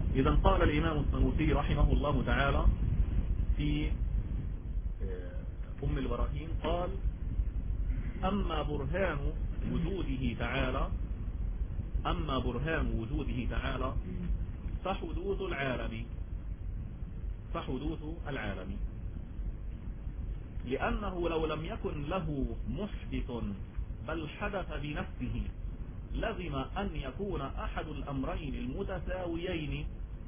إذا قال الإمام السنوسي رحمه الله تعالى في أم البراهين قال: أما برهان وجوده تعالى فحدوث العالم، لأنه لو لم يكن له محدث بل حدث بنفسه لزم أن يكون أحد الأمرين المتساويين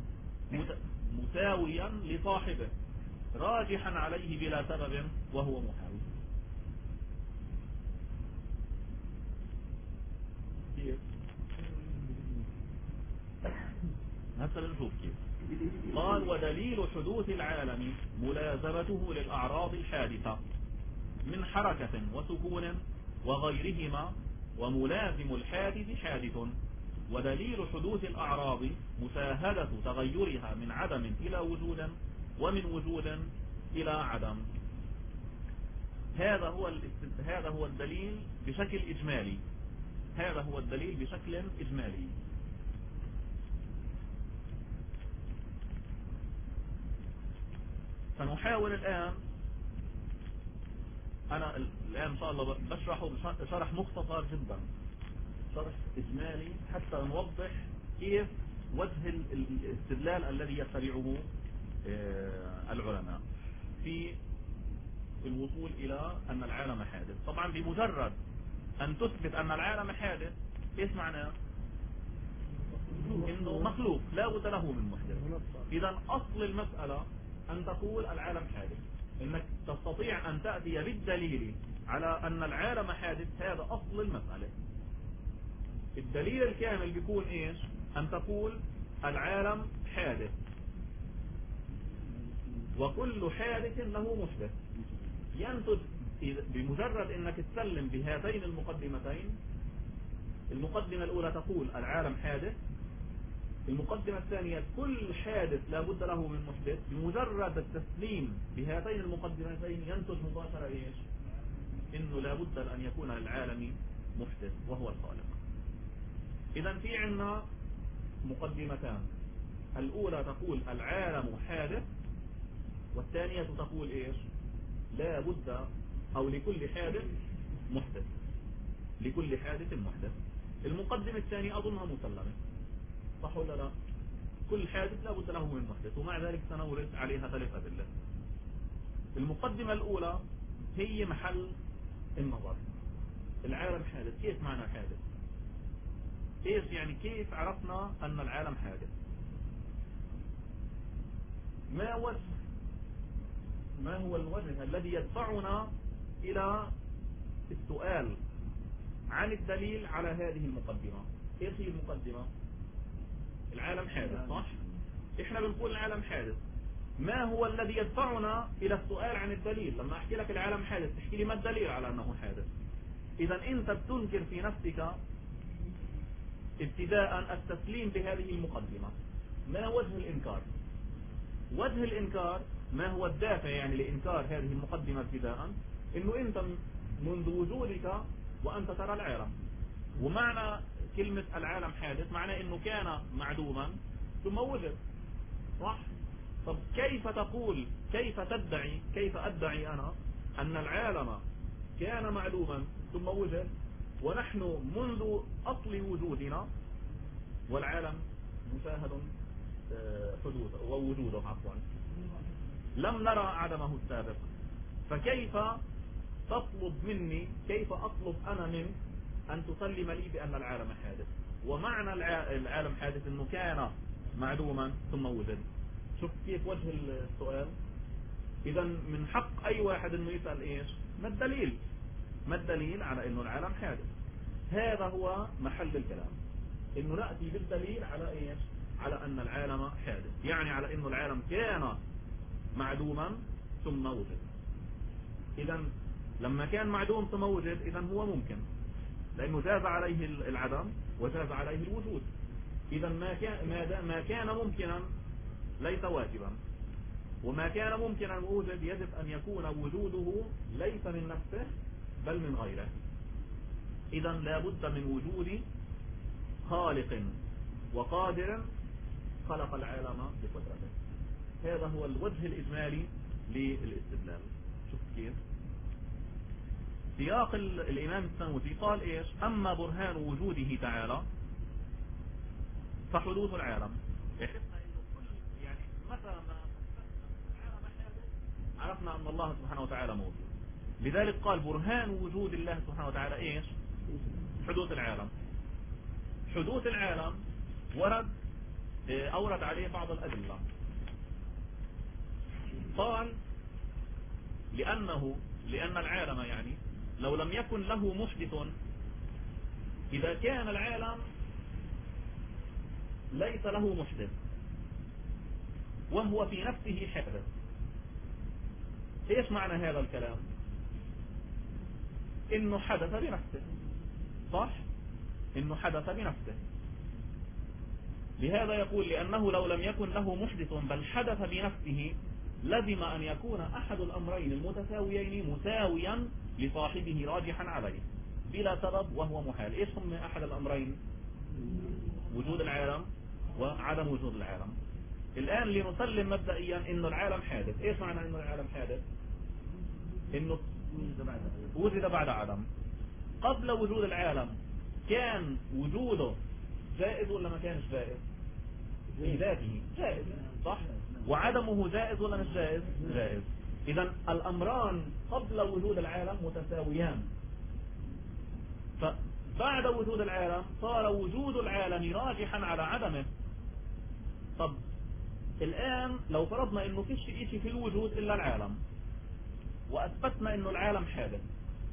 مساويا لصاحبه راجحا عليه بلا سبب وهو محاول. هسه بنشوف كيف. قال: ودليل حدوث العالم ملازمته للأعراض الحادثة من حركة وسكون وغيرهما، وملازم الحادث حادث. ودليل حدوث الأعراض مشاهدة تغيرها من عدم إلى وجود ومن وجود إلى عدم. هذا هو الدليل بشكل إجمالي. سنحاول الآن، أنا الآن إن شاء الله بشرحه شرح مختصر جدا، شرح إجمالي حتى نوضح كيف وجه الاستدلال الذي يتبعه العلماء في الوصول إلى أن العالم حادث. طبعا بمجرد أن تثبت أن العالم حادث، إيش معناه؟ إنه مخلوق لا بد له من محدث. إذا أصل المسألة أن تقول العالم حادث، إنك تستطيع أن تأتي بالدليل على أن العالم حادث. هذا أصل المسألة. الدليل الكامل بيكون إيش؟ أن تقول العالم حادث، وكل حادث له محدث. ينتج بمجرد أنك تسلم بهاتين المقدمتين. المقدمة الأولى تقول العالم حادث، المقدمة الثانية كل حادث لا بد له من محدث. بمجرد التسليم بهاتين المقدمتين ينتج مباشرة إيش؟ إنه لا بد أن يكون للعالم محدث وهو الخالق. إذا في عنا مقدمتان، الأولى تقول العالم حادث، والثانية تقول إيش؟ لا بد أو لكل حادث محدث، لكل حادث محدث. المقدمة الثانية أظنها مسلمة، صح ولا لا؟ كل حادث لا بد له من محدث، ومع ذلك سنورد عليها 3 أدلة. المقدمة الأولى هي محل النظر. العالم حادث، كيف معنى حادث؟ ايش يعني كيف عرفنا أن العالم حادث؟ ما هو الوجه الذي يدفعنا إلى السؤال عن الدليل على هذه المقدمة؟ ايش هي المقدمة؟ العالم حادث، صح؟ احنا بنقول العالم حادث. ما هو الذي يدفعنا إلى السؤال عن الدليل؟ لما أحكي لك العالم حادث تحكي لي ما الدليل على أنه حادث؟ إذا أنت بتنكر في نفسك ابتداء التسليم بهذه المقدمة. ما وجه الإنكار؟ وجه الإنكار ما هو الدافع يعني لإنكار هذه المقدمة ابتداء؟ إنه أنت منذ وجودك وأنت ترى العالم. ومعنى كلمة العالم حادث معنى إنه كان معدوما ثم وجد، صح؟ طب كيف تقول، كيف أدعي أنا أن العالم كان معدوما ثم وجد ونحن منذ أصل وجودنا والعالم مشاهد حدوثه ووجوده عفوا لم نرى عدمه السابق؟ فكيف تطلب مني، كيف أطلب أنا منك أن تسلم لي بأن العالم حادث؟ ومعنى العالم حادث أنه كان معدوما ثم وجد. شوف كيف وجه السؤال. إذا من حق أي واحد أنه يسأل إيش؟ ما الدليل على أنه العالم حادث؟ هذا هو محل الكلام، أنه نأتي بالدليل على إيش؟ على أن العالم حادث، يعني على أنه العالم كان معدوما ثم وجد. إذا لما كان معدوم ثم وجد إذا هو ممكن، لأنه جاز عليه العدم وجاز عليه الوجود. إذا ما كان ممكنا ليس واجبا، وما كان ممكنا وجد يجب أن يكون وجوده ليس من نفسه بل من غيره. إذا لا بد من وجود خالق وقادر خلق العالم بقدرته. هذا هو الوجه الإجمالي للاستدلال. شفت كيف؟ سياق الإمام السنوسي قال إيش؟ أما برهان وجوده تعالى فحدوث العالم. يعني متى ما العالم حادث عرفنا أن الله سبحانه وتعالى موجود. لذلك قال برهان وجود الله سبحانه وتعالى إيش؟ حدوث العالم. حدوث العالم أورد عليه بعض الأدلة. قال لأن العالم يعني لو لم يكن له محدث، إذا كان العالم ليس له محدث وهو في نفسه حادث، ايش معنى هذا الكلام؟ انه حدث بنفسه، صح؟ انه حدث بنفسه. لهذا يقول لأنه لو لم يكن له محدث بل حدث بنفسه لزم أن يكون أحد الأمرين المتساويين مساويا لصاحبه راجحا عليه بلا سبب وهو محال. ايش هم أحد الأمرين؟ وجود العالم وعدم وجود العالم. الآن لنسلم مبدئيا انه العالم حادث. ايش معنى انه العالم حادث؟ انه وجد بعد عدم. قبل وجود العالم كان وجوده جائز ولا ما كانش جائز؟ في ذاته جائز، صح؟ وعدمه جائز ولا مش جائز؟ جائز. اذا الامران قبل وجود العالم متساويان، فبعد وجود العالم صار وجود العالم راجحا على عدمه. طب الآن لو فرضنا انه فيش شيء في الوجود الا العالم، واثبتنا انه العالم حادث،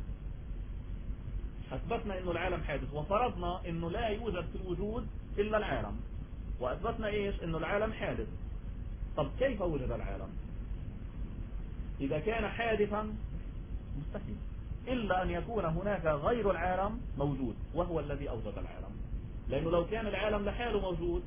اثبتنا انه العالم حادث وفرضنا انه لا يوجد في الوجود الا العالم، واثبتنا ايش؟ انه العالم حادث. طب كيف وجد العالم اذا كان حادثا؟ مستحيل، الا ان يكون هناك غير العالم موجود وهو الذي اوجد العالم. لانه لو كان العالم لحاله موجود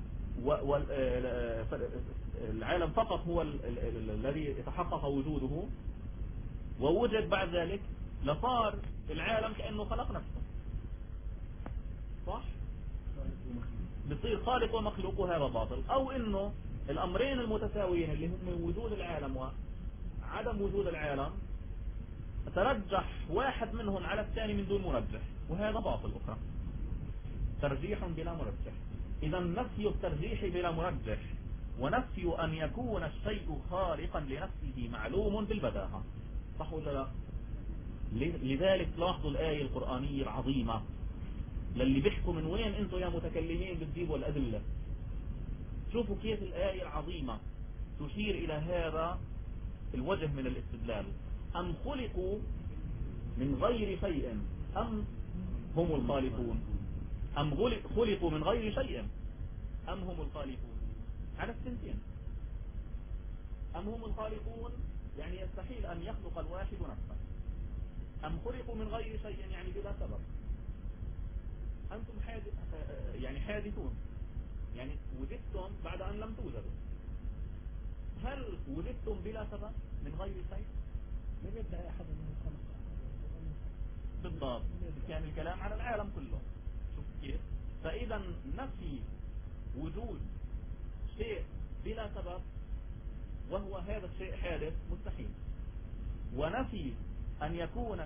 والعالم فقط هو الذي يتحقق وجوده ووجد بعد ذلك لصار العالم كأنه خلق نفسه، صح؟ بصير خالق ومخلوق، وهذا باطل. او انه الامرين المتساويين اللي هم وجود العالم وعدم وجود العالم ترجح واحد منهم على الثاني من دون مرجح، وهذا باطل اخرى، ترجيح بلا مرجح. اذا نفي الترجيح بلا مرجح ونفي ان يكون الشيء خالقا لنفسه معلوم بالبداهة، صح ولا لا؟ لذلك لاحظوا الآية القرآنية العظيمة للي بيحكوا من وين انتوا يا متكلمين بتجيبوا الأدلة. شوفوا كيف الآية العظيمة تشير إلى هذا الوجه من الاستدلال. أم خلقوا من غير شيء أم هم الخالقون؟ أم خلقوا من غير شيء أم هم الخالقون؟ على السنتين. أم هم الخالقون يعني يستحيل أن يخلق الواحد نفسه. أم خلقوا من غير شيء يعني بلا سبب. أنتم يعني حادثون، يعني وجدتم بعد أن لم توجدوا. هل وجدتم بلا سبب من غير شيء؟ لم يبدأ أحد من الخلق بالضبط. كان الكلام على العالم كله. شوف كيف؟ فإذا نفي وجود شيء بلا سبب وهو هذا الشيء حادث مستحيل، ونفي أن يكون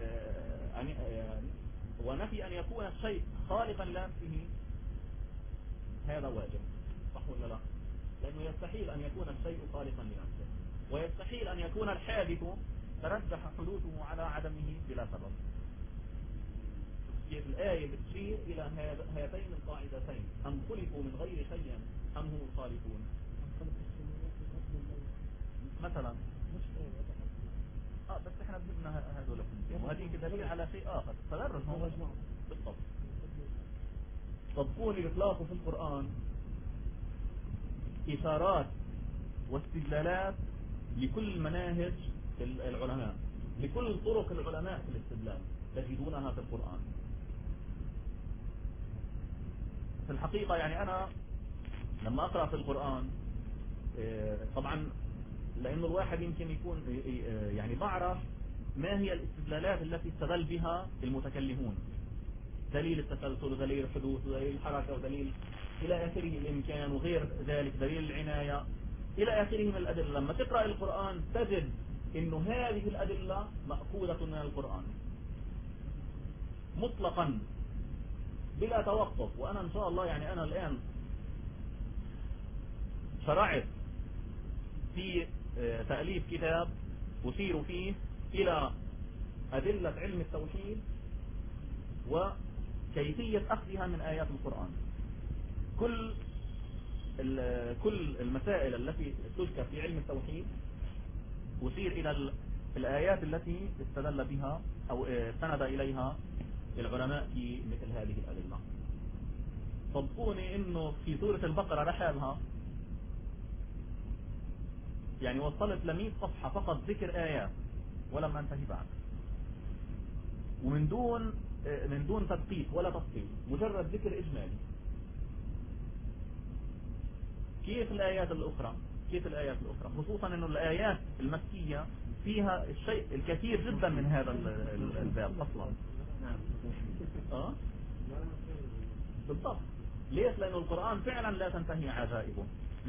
ونفي أن يكون الشيء خالقا لنفسه هذا واجب، صح ولا لا؟ لأنه يستحيل أن يكون الشيء خالقا لنفسه، ويستحيل أن يكون الحادث ترجح حدوثه على عدمه بلا سبب. كيف الآية بتشير إلى هاتين القاعدتين، أم خلقوا من غير شيء أم هم الخالقون. مثلا بس احنا بدنا هذول الاثنين، وهذه دليل على شيء آخر. تدرج هو بالضبط. طبقوني بيطلقوا في القرآن إشارات واستدلالات لكل مناهج العلماء، لكل طرق العلماء في الاستدلال تجدونها في القرآن. في الحقيقة يعني أنا لما أقرأ في القرآن طبعا لأنه الواحد يمكن يكون يعني بعرف ما هي الاستدلالات التي استدل بها المتكلمون، دليل التسلسل ودليل الحدوث ودليل الحركة ودليل إلى آخره الإمكان، وغير ذلك دليل العناية إلى آخره من الأدلة. لما تقرأ القرآن تجد إنه هذه الأدلة مأخوذة من القرآن مطلقا بلا توقف. وأنا إن شاء الله يعني أنا الآن شرعت في تأليف كتاب أشير فيه إلى أدلة علم التوحيد وكيفية أخذها من آيات القرآن. كل المسائل التي تذكر في علم التوحيد أشير إلى الآيات التي استدل بها أو استند إليها العلماء في مثل هذه الأدلة. صدقوني إنه في سورة البقرة لحالها يعني وصلت ل100 صفحة فقط ذكر آيات ولم أنتهي بعد، ومن دون تدقيق ولا تفصيل، مجرد ذكر إجمالي. كيف الآيات الأخرى خصوصا أنه الآيات المكية فيها الشيء الكثير جدا من هذا الباب أصلا. بالضبط. ليش؟ لأن القرآن فعلا لا تنتهي عجائبه.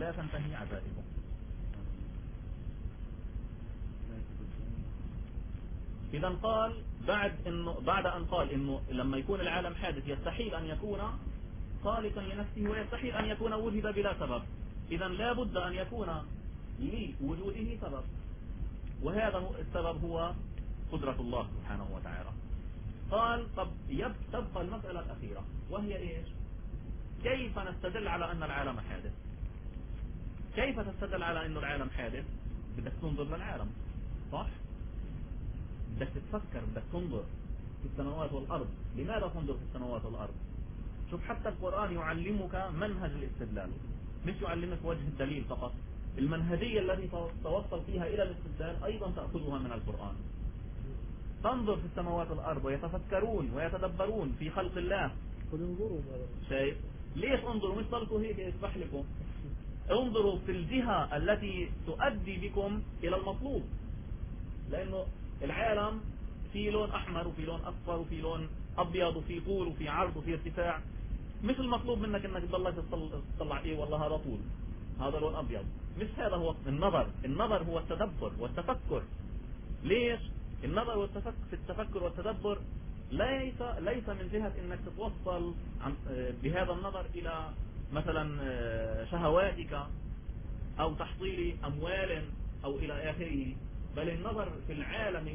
إذا قال بعد أن قال إنه لما يكون العالم حادث يستحيل أن يكون خالقا لنفسه ويستحيل أن يكون وجد بلا سبب. إذا لا بد أن يكون لوجوده سبب، وهذا السبب هو قدرة الله سبحانه وتعالى. قال طب تبقى المسألة الأخيرة وهي إيش؟ كيف نستدل على أن العالم حادث؟ كيف تستدل على أن العالم حادث؟ بدك تنظر للعالم، صح؟ بدك تتفكر، بدك تنظر في السماوات والأرض. لماذا تنظر في السماوات والأرض؟ شوف، حتى القرآن يعلمك منهج الاستدلال، مش يعلمك وجه الدليل فقط. المنهجية التي توصل فيها إلى الاستدلال أيضا تأخذها من القرآن. تنظر في السماوات والأرض ويتفكرون ويتدبرون في خلق الله. شايف؟ ليش انظروا؟ مش صلتوا هيك يسبح لكم. انظروا في الجهة التي تؤدي بكم إلى المطلوب، لأنه العالم في لون أحمر وفي لون أصفر وفي لون أبيض وفي طول وفي عرض وفي ارتفاع. مش المطلوب منك انك تضلك تطلع ايه والله هذا طول، هذا لون ابيض. مش هذا هو النظر هو التدبر والتفكر. ليش؟ النظر في التفكر والتدبر ليس من جهة انك تتوصل بهذا النظر الى مثلا شهواتك او تحصيل اموال او الى اخره، بل النظر في العالم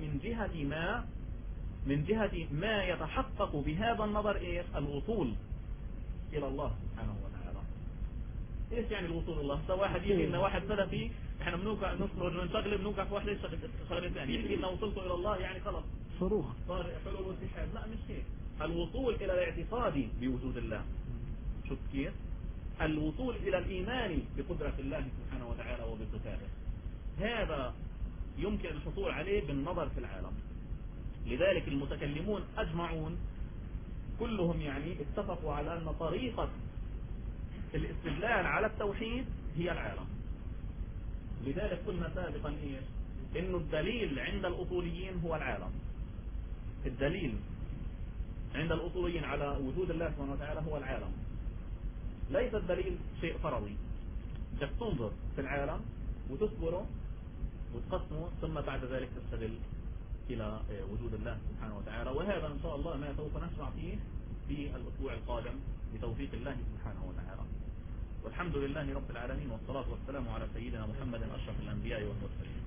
من جهة ما يتحقق بهذا النظر ايش؟ الوصول الى الله سبحانه وتعالى. ايش يعني الوصول الى الله؟ واحد يجي لنا واحد سلفي احنا نخرج من شغله بنوقع في واحده شغله ثانيه يحكي لنا وصلت الى الله يعني خلص صاروخ صار حلول واتحاد. لا، مش هيك. الوصول الى الاعتقاد بوجود الله. شوف كيف؟ الوصول الى الايمان بقدرة الله سبحانه وتعالى وبصفاته، هذا يمكن الحصول عليه بالنظر في العالم. لذلك المتكلمون اجمعون كلهم يعني اتفقوا على ان طريقة الاستدلال على التوحيد هي العالم. لذلك قلنا سابقا ايش؟ انه الدليل عند الاصوليين هو العالم. الدليل عند الاصوليين على وجود الله سبحانه وتعالى هو العالم، ليس الدليل شيء فرضي. بدك تنظر في العالم وتصبره وتقسمه ثم بعد ذلك تستدل الى وجود الله سبحانه وتعالى. وهذا ان شاء الله ما سوف نشرع فيه في الاسبوع القادم بتوفيق الله سبحانه وتعالى. والحمد لله رب العالمين، والصلاة والسلام على سيدنا محمد أشرف الأنبياء والمرسلين.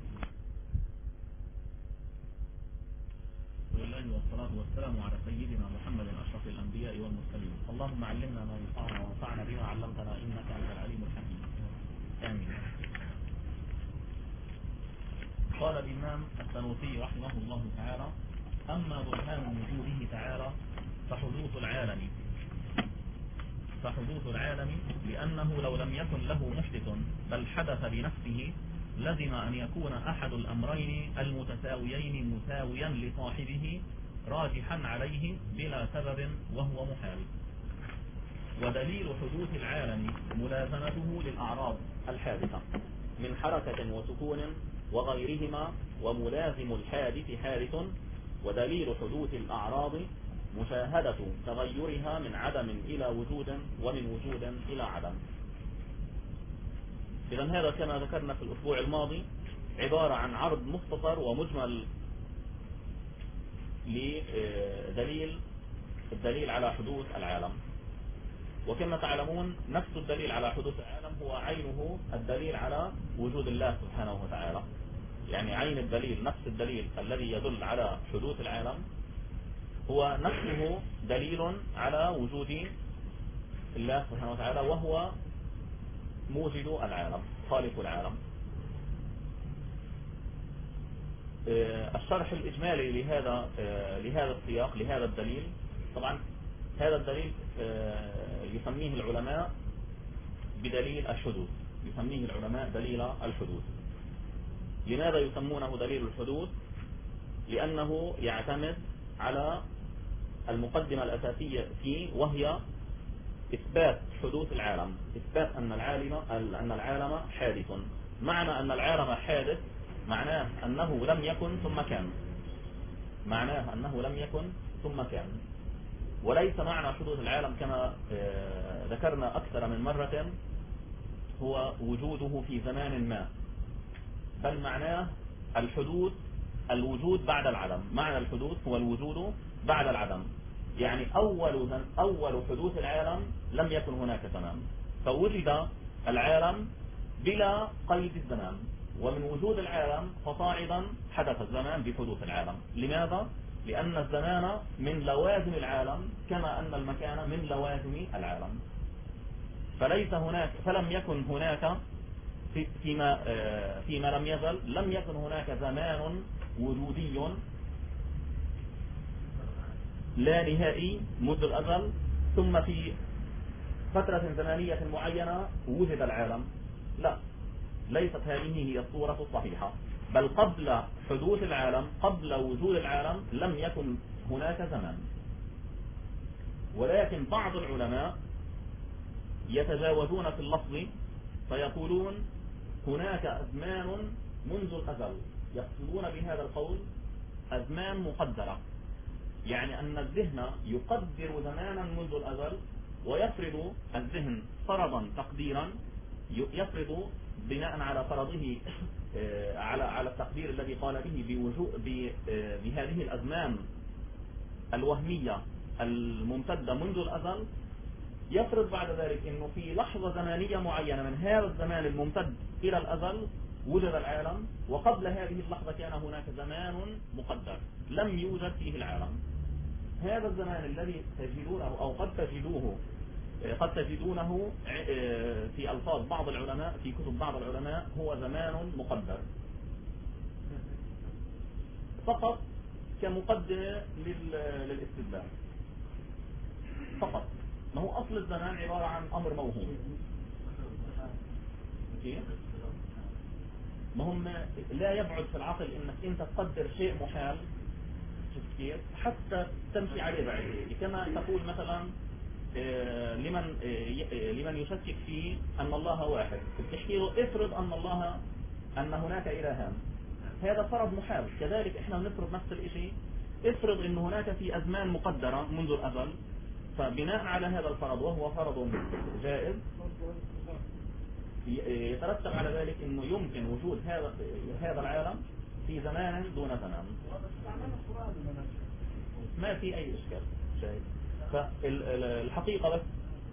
والله والصلاة والسلام على سيدنا محمد أشرف الأنبياء والمرسلين. اللهم علمنا ما ينفعنا وانفعنا بما علمتنا إنك أنت العليم الحكيم. آمين. قال الإمام السنوسي رحمه الله تعالى: أما برهان وجوده تعالى فحدوث العالم لأنه لو لم يكن له محدث بل حدث بنفسه لزم أن يكون أحد الأمرين المتساويين مساويا لصاحبه راجحا عليه بلا سبب وهو محال. ودليل حدوث العالم ملازمته للأعراض الحادثة من حركة وسكون وغيرهما، وملازم الحادث حادث. ودليل حدوث الأعراض مشاهدة تغيرها من عدم إلى وجود ومن وجود إلى عدم. إذن هذا كما ذكرنا في الأسبوع الماضي عبارة عن عرض مختصر ومجمل للدليل على حدوث العالم. وكما تعلمون نفس الدليل على حدوث العالم هو عينه الدليل على وجود الله سبحانه وتعالى. يعني عين الدليل، نفس الدليل الذي يدل على حدوث العالم هو نفسه دليل على وجود الله سبحانه وتعالى، وهو موجد العالم خالق العالم. الشرح الإجمالي لهذا السياق، لهذا الدليل، طبعا هذا الدليل يسميه العلماء بدليل الحدوث، يسميه العلماء دليل الحدوث. لماذا يسمونه دليل الحدوث؟ لأنه يعتمد على المقدمة الأساسية فيه، وهي إثبات حدوث العالم، إثبات أن العالم حادث. معنى أن العالم حادث معناه أنه لم يكن ثم كان، معناه أنه لم يكن ثم كان. وليس معنى حدوث العالم كما ذكرنا أكثر من مرة هو وجوده في زمان ما، بل معناه الحدوث الوجود بعد العدم. معنى الحدوث هو الوجود بعد العدم، يعني أول حدوث العالم لم يكن هناك زمان، فوجد العالم بلا قيد الزمان، ومن وجود العالم فصاعدا حدث الزمان بحدوث العالم. لماذا؟ لأن الزمان من لوازم العالم كما أن المكان من لوازم العالم. فلم يكن هناك فيما لم يزل، لم يكن هناك زمان وجودي لا نهائي منذ الأزل ثم في فترة زمنية معينة وجد العالم. لا، ليست هذه هي الصورة الصحيحة، بل قبل حدوث العالم، قبل وجود العالم لم يكن هناك زمان. ولكن بعض العلماء يتجاوزون في اللفظ فيقولون هناك أزمان منذ الأزل، يقصدون بهذا القول أزمان مقدرة، يعني أن الذهن يقدر زمانا منذ الأزل ويفرض الذهن فرضا تقديرا، يفرض بناء على فرضه على التقدير الذي قال به بهذه الأزمان الوهمية الممتدة منذ الأزل، يفرض بعد ذلك أنه في لحظة زمانية معينة من هذا الزمان الممتد إلى الأزل وجد العالم، وقبل هذه اللحظة كان هناك زمان مقدر لم يوجد فيه العالم. هذا الزمان الذي تجدونه أو قد تجدونه في ألفاظ بعض العلماء، في كتب بعض العلماء، هو زمان مقدر فقط كمقدمة للاستدلال فقط. ما هو أصل الزمان عبارة عن أمر موهوم. ما هم لا يبعد في العقل انك انت تقدر شيء محال حتى تمشي عليه بعد، كما تقول مثلا لمن يشكك في ان الله واحد، بتحكي له افرض ان هناك الهان، هذا فرض محال. كذلك احنا بنفرض نفس الشيء، افرض ان هناك في ازمان مقدرة منذ الازل، فبناء على هذا الفرض وهو فرض جائز يترتب على ذلك انه يمكن وجود هذا العالم في زمان دون زمان، ما في اي اشكال شايف. فالحقيقة بس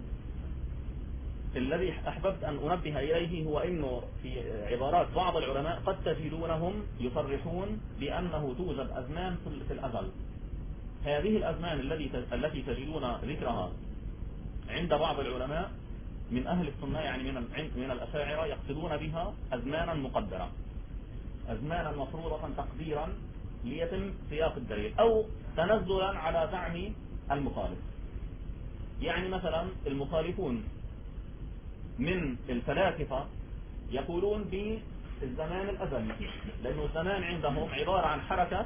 الذي احببت ان انبه اليه هو انه في عبارات بعض العلماء قد تجدونهم يصرحون بانه توجد ازمان في الازل. هذه الازمان التي تجدون ذكرها عند بعض العلماء من أهل السنة، يعني من الأشاعرة، يقصدون بها أزمانا مقدرة، أزمانا مفروضة تقديرا ليتم سياق الدليل، أو تنزلا على زعم المخالف. يعني مثلا المخالفون من الفلاسفة يقولون بالزمان الأزلي، لأنه الزمان عندهم عبارة عن حركة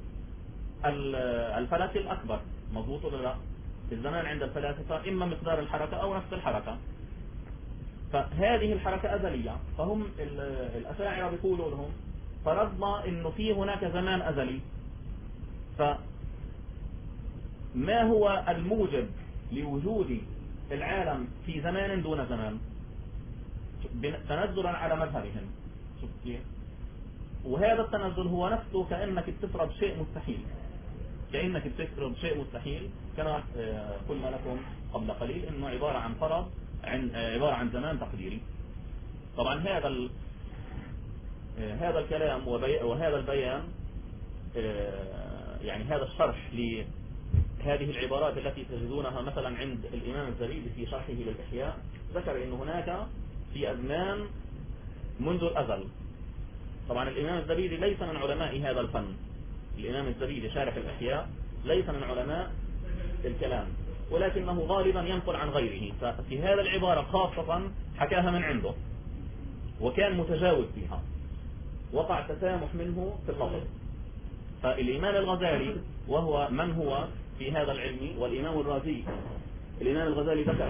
الفلك الأكبر، مضبوط ولا لا؟ الزمان عند الفلاسفة إما مقدار الحركة أو نفس الحركة، فهذه الحركة أزلية. فهم الأشاعرة بيقولوا لهم فرضنا إنه في هناك زمان أزلي، ما هو الموجب لوجود العالم في زمان دون زمان تنزلا على مذهبهم. شوف كيف؟ وهذا التنزل هو نفسه كأنك بتفرض شيء مستحيل، كأنك بتفرض شيء مستحيل كما قلنا لكم قبل قليل انه عبارة عن زمان تقديري. طبعا هذا الكلام وهذا البيان يعني هذا الشرح لهذه العبارات التي تجدونها مثلا عند الإمام الزبيدي في شرحه للإحياء، ذكر أن هناك في أزمان منذ الأزل. طبعا الإمام الزبيدي ليس من علماء هذا الفن، الإمام الزبيدي شارح الإحياء ليس من علماء الكلام، ولكنه غالبا ينقل عن غيره، ففي هذا العبارة خاصة حكاها من عنده وكان متجاوز فيها، وقع تسامح منه في اللفظ. فالإمام الغزالي وهو من هو في هذا العلم، والإمام الرازي، الإمام الغزالي ذكر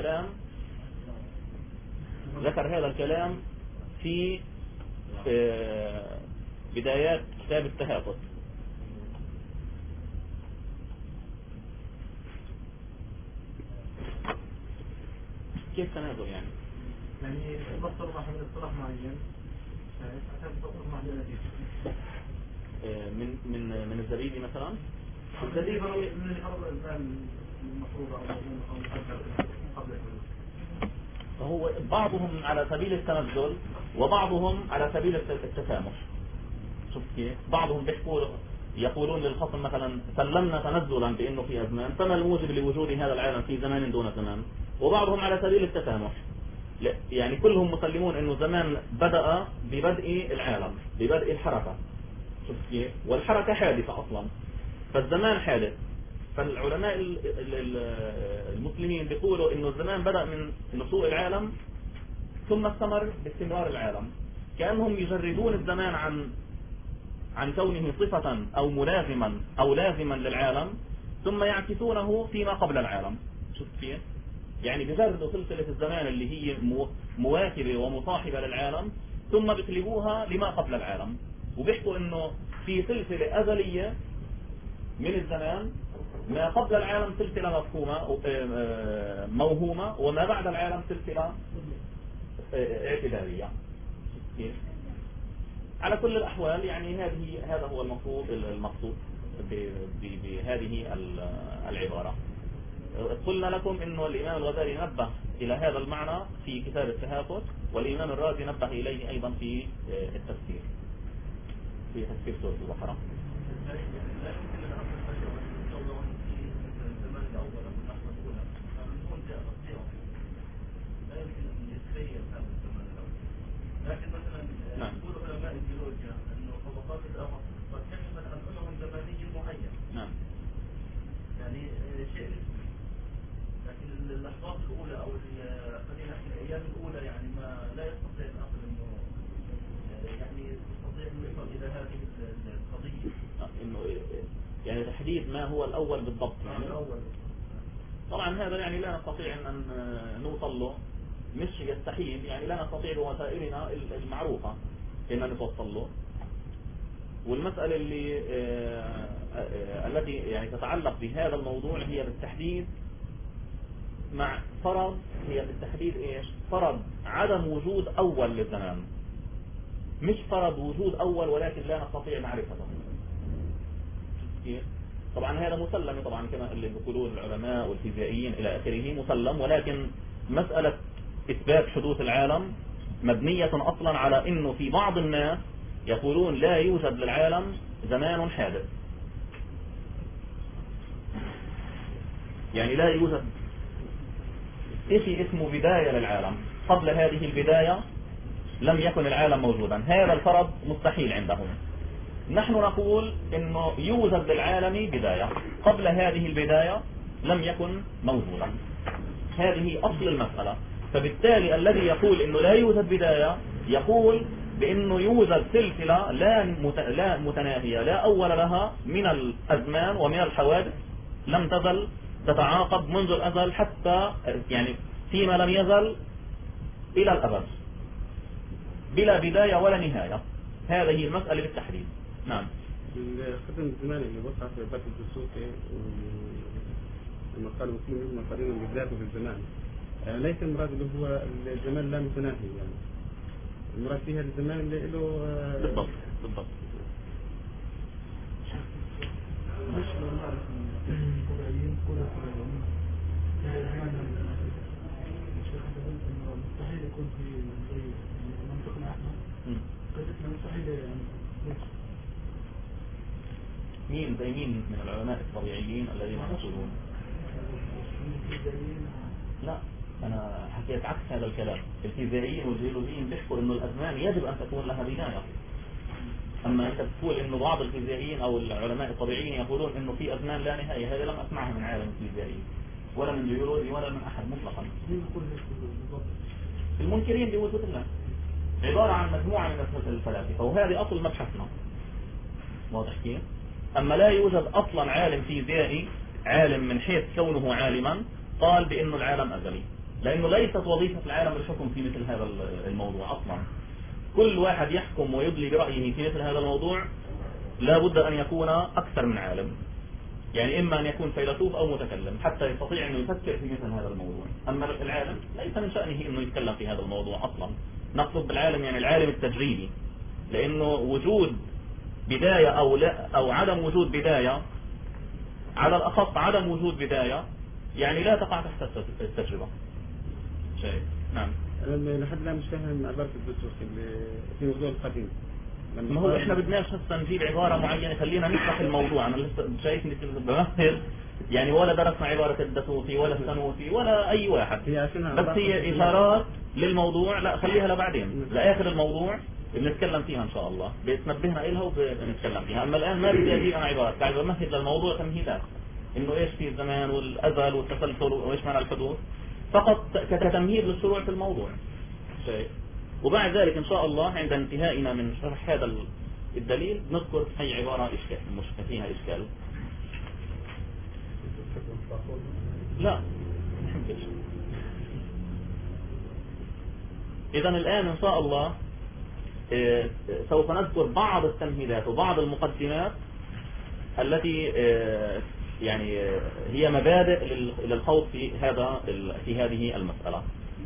هذا الكلام في بدايات كتاب التهافت. كيف تنازل يعني بصر واحد اصطلاح معين عشان تطبق معين من الزبيدي مثلا. الزبيدي من الحرب المفروضة أو قبل فهو بعضهم على سبيل التنزل وبعضهم على سبيل التسامح. شوف كيف؟ بعضهم يقولون للخصم مثلا سلمنا تنزلا بأنه في أزمان، فما الموجب لوجود هذا العالم في زمان دون زمان؟ وبعضهم على سبيل التسامح، يعني كلهم مسلمون أنه زمان بدأ ببدء العالم، ببدء الحركة. شوف كيف؟ والحركة حادثة أصلا، فالزمان حادث. فالعلماء المسلمين بيقولوا انه الزمان بدأ من نشوء العالم ثم استمر باستمرار العالم، كأنهم يجردون الزمان عن كونه صفة او ملازما او لازما للعالم، ثم يعكسونه فيما قبل العالم. شوف كيف؟ يعني بجردوا سلسلة الزمان اللي هي مواكبة ومصاحبة للعالم، ثم بيقلبوها لما قبل العالم، وبيحكوا انه في سلسلة أزلية من الزمان، ما قبل العالم سلسلة مفهومة موهومة، وما بعد العالم سلسلة اعتبارية. على كل الأحوال يعني هذا هو المقصود بهذه العبارة. قلنا لكم انه الإمام الغزالي نبه إلى هذا المعنى في كتاب التهافت، والإمام الرازي نبه إليه أيضا في التفسير، في تفسير سورة البقرة. لكن مثلا يقول علماء الجيولوجيا انه طبقات الارض قد تشمل عمر زماني معين. نعم. يعني شيء نسبي، لكن اللحظات الاولى او خلينا نحكي الايام الاولى يعني ما لا يستطيع العقل انه يعني يستطيع انه يصل الى هذه القضيه. انه يعني تحديد ما هو الاول بالضبط يعني. الاول طبعا هذا يعني لا نستطيع ان نوصل له، مش يستحيل، يعني لا نستطيع بوسائلنا المعروفة ان نوصل له. والمسألة التي يعني تتعلق بهذا الموضوع هي بالتحديد مع فرض، هي بالتحديد ايش؟ فرض عدم وجود اول للزمان، مش فرض وجود اول ولكن لا نستطيع معرفته. طبعا هذا مسلم طبعا كما اللي بيقولون العلماء والفيزيائيين الى اخره مسلم، ولكن مسألة إثبات حدوث العالم مبنية أصلا على أنه في بعض الناس يقولون لا يوجد للعالم زمان حادث، يعني لا يوجد شيء اسمه بداية للعالم، قبل هذه البداية لم يكن العالم موجودا. هذا الفرض مستحيل عندهم. نحن نقول أنه يوجد للعالم بداية، قبل هذه البداية لم يكن موجودا. هذه أصل المسألة. فبالتالي الذي يقول انه لا يوجد بداية يقول بانه يوجد سلسلة لا متناهية لا اول لها من الازمان ومن الحوادث، لم تزل تتعاقب منذ الازل حتى يعني فيما لم يزل الى الابد، بلا بداية ولا نهاية. هذه المسألة بالتحديد. نعم. الختم الزماني اللي وقع في باب الدسوقي لما قالوا مسلم قريبا بذاته في الزمان، ليس المراد اللي هو الزمان لا متناهي، يعني المراد فيها الزمان اللي له بالضبط بالضبط. مش نعرف القرآنيين كلها قرآنيين مستحيل يكون في زي منطقنا احنا قصتنا مستحيل يعني. مين زي مين من العلماء الطبيعيين الذين يقولون؟ لا، أنا حكيت عكس هذا الكلام. الفيزيائيين والجيولوجيين بيحكوا إنه الأزمان يجب أن تكون لها بداية. أما أنت بتقول إنه بعض الفيزيائيين أو العلماء الطبيعيين يقولون إنه في أزمان لا نهاية، هذا لم أسمعه من عالم الفيزيائي ولا من جيولوجي ولا من أحد مطلقا. المنكرين بوجود الله عبارة عن مجموعة من الفلاسفة، وهذه أصل مبحثنا. واضح كيف؟ أما لا يوجد أصلا عالم فيزيائي، عالم من حيث كونه عالما، قال بأنه العالم أزلي، لأنه ليست وظيفة العالم الحكم في مثل هذا الموضوع أصلا. كل واحد يحكم ويدلي برأيه في مثل هذا الموضوع لا بد أن يكون أكثر من عالم، يعني إما أن يكون فيلسوف أو متكلم حتى يستطيع أن يفكر في مثل هذا الموضوع. أما العالم ليس من شأنه أنه يتكلم في هذا الموضوع أصلا. نقصد بالعالم يعني العالم التجريبي، لأنه وجود بداية أو عدم وجود بداية، على الأخص عدم وجود بداية، يعني لا تقع تحت التجربة. شيء نعم. أنا لحد الآن مش فاهم عبارة الدسوقي في موضوع القديم. ما هو إحنا بدناش هسه نجيب عبارة معينة، خلينا نشرح الموضوع. أنا لسه شايفني بمثل يعني، ولا درسنا عبارة الدسوقي ولا السنوسي ولا أي واحد، بس هي إشارات للموضوع. لا خليها لبعدين، لآخر الموضوع بنتكلم فيها إن شاء الله، بتنبهنا إلها وبنتكلم فيها. أما الآن ما بدي أجيب أنا عبارات، قاعد بمهد للموضوع تمهيدات، إنه إيش في الزمان والأزل والتسلسل وإيش معنى الحدوث، فقط كتمهيد للشروع في الموضوع. شيء. وبعد ذلك إن شاء الله عند انتهائنا من شرح هذا الدليل نذكر أي عبارة إشكال مش فيها إشكال. لا نحبش. إذا الآن إن شاء الله سوف نذكر بعض التمهيدات وبعض المقدمات التي يعني هي مبادئ للخوض في هذه المسألة.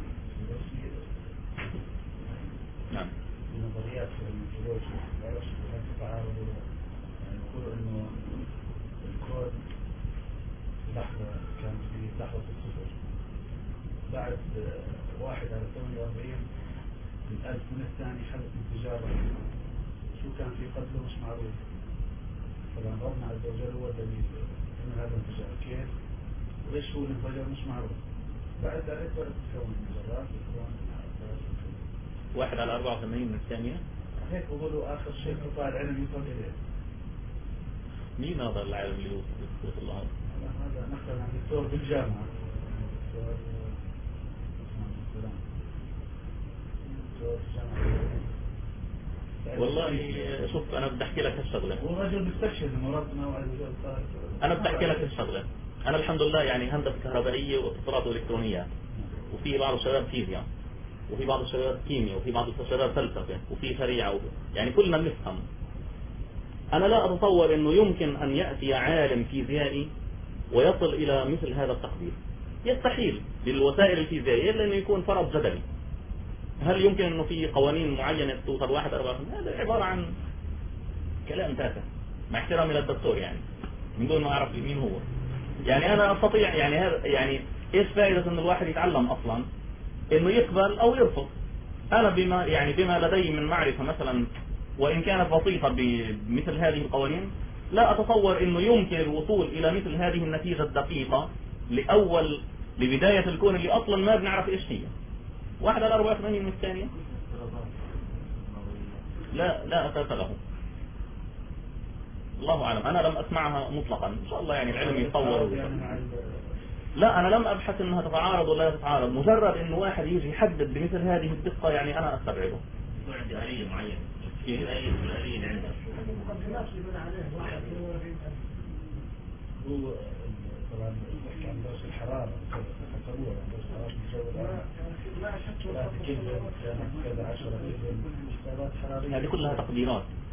نعم. النظريات الجيولوجية لا يشبه هل تتعارض، يعني نقول انه الكون لحظة كان في لحظة الصفر، بعد 1/48 من ألف من الثاني حدث انفجار، شو كان في قبله مش معروف. طبعا ربنا عز وجل هو الذي عمل هذا الانفجار، كيف وليش هو الانفجار مش معروف. بعد ذلك بدأت تتكون المجرات وتكون 1/84 من الثانية. هيك بقولوا آخر شيء قطاع العلم يوصل إليه. مين هذا العالم اللي يوصل الله؟ هذا نقل عن دكتور بالجامعة، دكتور والله شوف أنا بدي أحكي لك هالشغلة. هو رجل بيستشهد مرضنا وعلى أنا بدي أحكي لك هالشغلة. أنا الحمد لله يعني هندسة كهربائية واتصالات وإلكترونيات، وفي بعض الشباب فيزياء، وفي بعض الشباب كيمياء، وفي بعض الشباب فلسفة، وفي شريعة، يعني كلنا بنفهم. أنا لا أتصور أنه يمكن أن يأتي عالم فيزيائي ويصل إلى مثل هذا التقدير. يستحيل بالوسائل الفيزيائية لأنه يكون فرض جدلي. هل يمكن أنه في قوانين معينة توصل 1/4؟ هذا عبارة عن كلام تافه مع احترامي للدكتور، يعني من دون ما أعرف مين هو. يعني أنا أستطيع يعني إيش فائدة أن الواحد يتعلم أصلا إنه يقبل أو يرفض؟ أنا بما لدي من معرفة مثلا وإن كانت بسيطة بمثل هذه القوانين، لا أتصور إنه يمكن الوصول إلى مثل هذه النتيجة الدقيقة لبداية الكون اللي أصلا ما بنعرف إيش هي. 1/84 من الثانية لا أساس له. الله أعلم، أنا لم أسمعها مطلقا. إن شاء الله يعني العلم يتطور. لا أنا لم أبحث أنها تتعارض ولا تتعارض، مجرد أنه واحد يجي يحدد بمثل هذه الدقة يعني أنا أستبعده. عندي آلية معينة. الآلية اللي عندك. هو طبعا يحكي عن درجة الحرارة، حسبوها درجة حرارة الجو الآن 3 كلفن كذا 10 كلفن، هذه كلها تقديرات.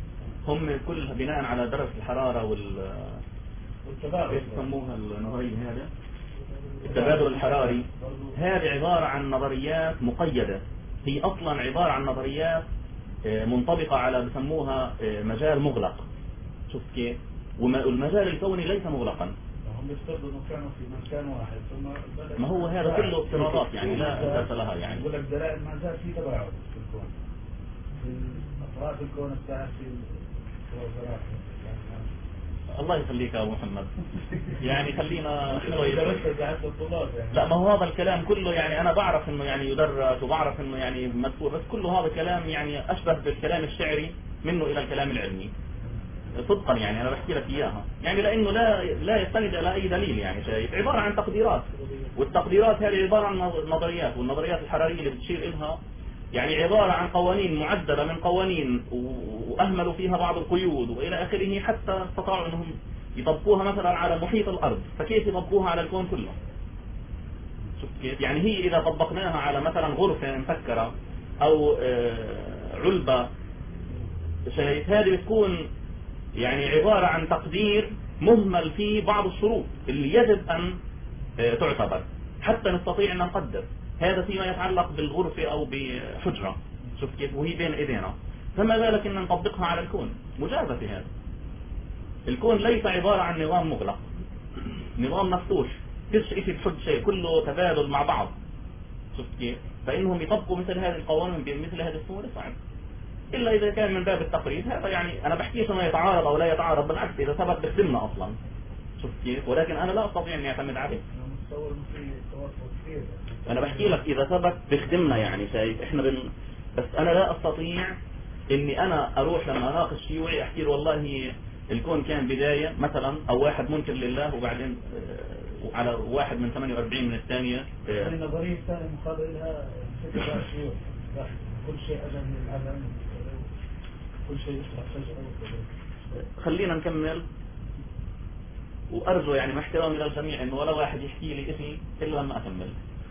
هم كل بناء على درجة الحرارة والتبادل ايش يسموها النظرية هذا؟ التبادل الحراري. هذه عبارة عن نظريات مقيدة، هي أصلا عبارة عن نظريات منطبقة على بسموها مجال مغلق. شوف كيف؟ والمجال الكوني ليس مغلقا. هم يفترضوا انه كانوا في مكان واحد ثم ما هو هذا كله افتراضات يعني لا أساس لها يعني. يقول لك دلائل ما زال في تباعد في الكون، في أطراف الكون الساعة في الوزارات. الله يخليك يا أبو محمد. يعني خلينا شوي. لا لا ما هو هذا الكلام كله يعني أنا بعرف إنه يعني يدرس وبعرف إنه يعني مذكور، بس كله هذا كلام يعني أشبه بالكلام الشعري منه إلى الكلام العلمي. صدقا يعني أنا بحكي لك إياها يعني لأنه لا يستند إلى أي دليل يعني شايف عبارة عن تقديرات، والتقديرات هذه عبارة عن نظريات، والنظريات الحرارية اللي بتشير إلها يعني عبارة عن قوانين معدلة من قوانين وأهملوا فيها بعض القيود وإلى آخره، حتى استطاعوا أنهم يطبقوها مثلا على محيط الأرض، فكيف يطبقوها على الكون كله؟ شوف كيف؟ يعني هي إذا طبقناها على مثلا غرفة مسكرة أو علبة شايف هذه بتكون يعني عبارة عن تقدير مهمل فيه بعض الشروط اللي يجب أن تعتبر حتى نستطيع أن نقدر. هذا فيما يتعلق بالغرفة أو بحجرة، شوف كيف؟ وهي بين إيدينا، فما بالك أن نطبقها على الكون؟ مجازة في هذا. الكون ليس عبارة عن نظام مغلق، نظام مفتوح، فيش شيء بحد شيء، كله تبادل مع بعض. شوف كيف؟ فإنهم يطبقوا مثل هذه القوانين بمثل هذه الصورة صعب، إلا إذا كان من باب التقريب. هذا يعني أنا بحكيش أنه يتعارض أو لا يتعارض، بالعكس إذا ثبت بخدمنا أصلا. شوف كيف؟ ولكن أنا لا أستطيع أن أعتمد عليه. أنا بحكي لك إذا ثبت بخدمنا يعني شايف إحنا بس أنا لا أستطيع إني أنا أروح لما أناقش شيوعي أحكي له والله الكون كان بداية مثلا، أو واحد منكر لله وبعدين على واحد من 48 من الثانية. النظرية الثانية مقابل لها فكرة شيوعي، كل شيء أجل من العالم، كل شيء يصبح فجأة. خلينا نكمل، وأرجو يعني مع احترامي للجميع إنه ولا واحد يحكي لي اسمي إلا لما أكمل.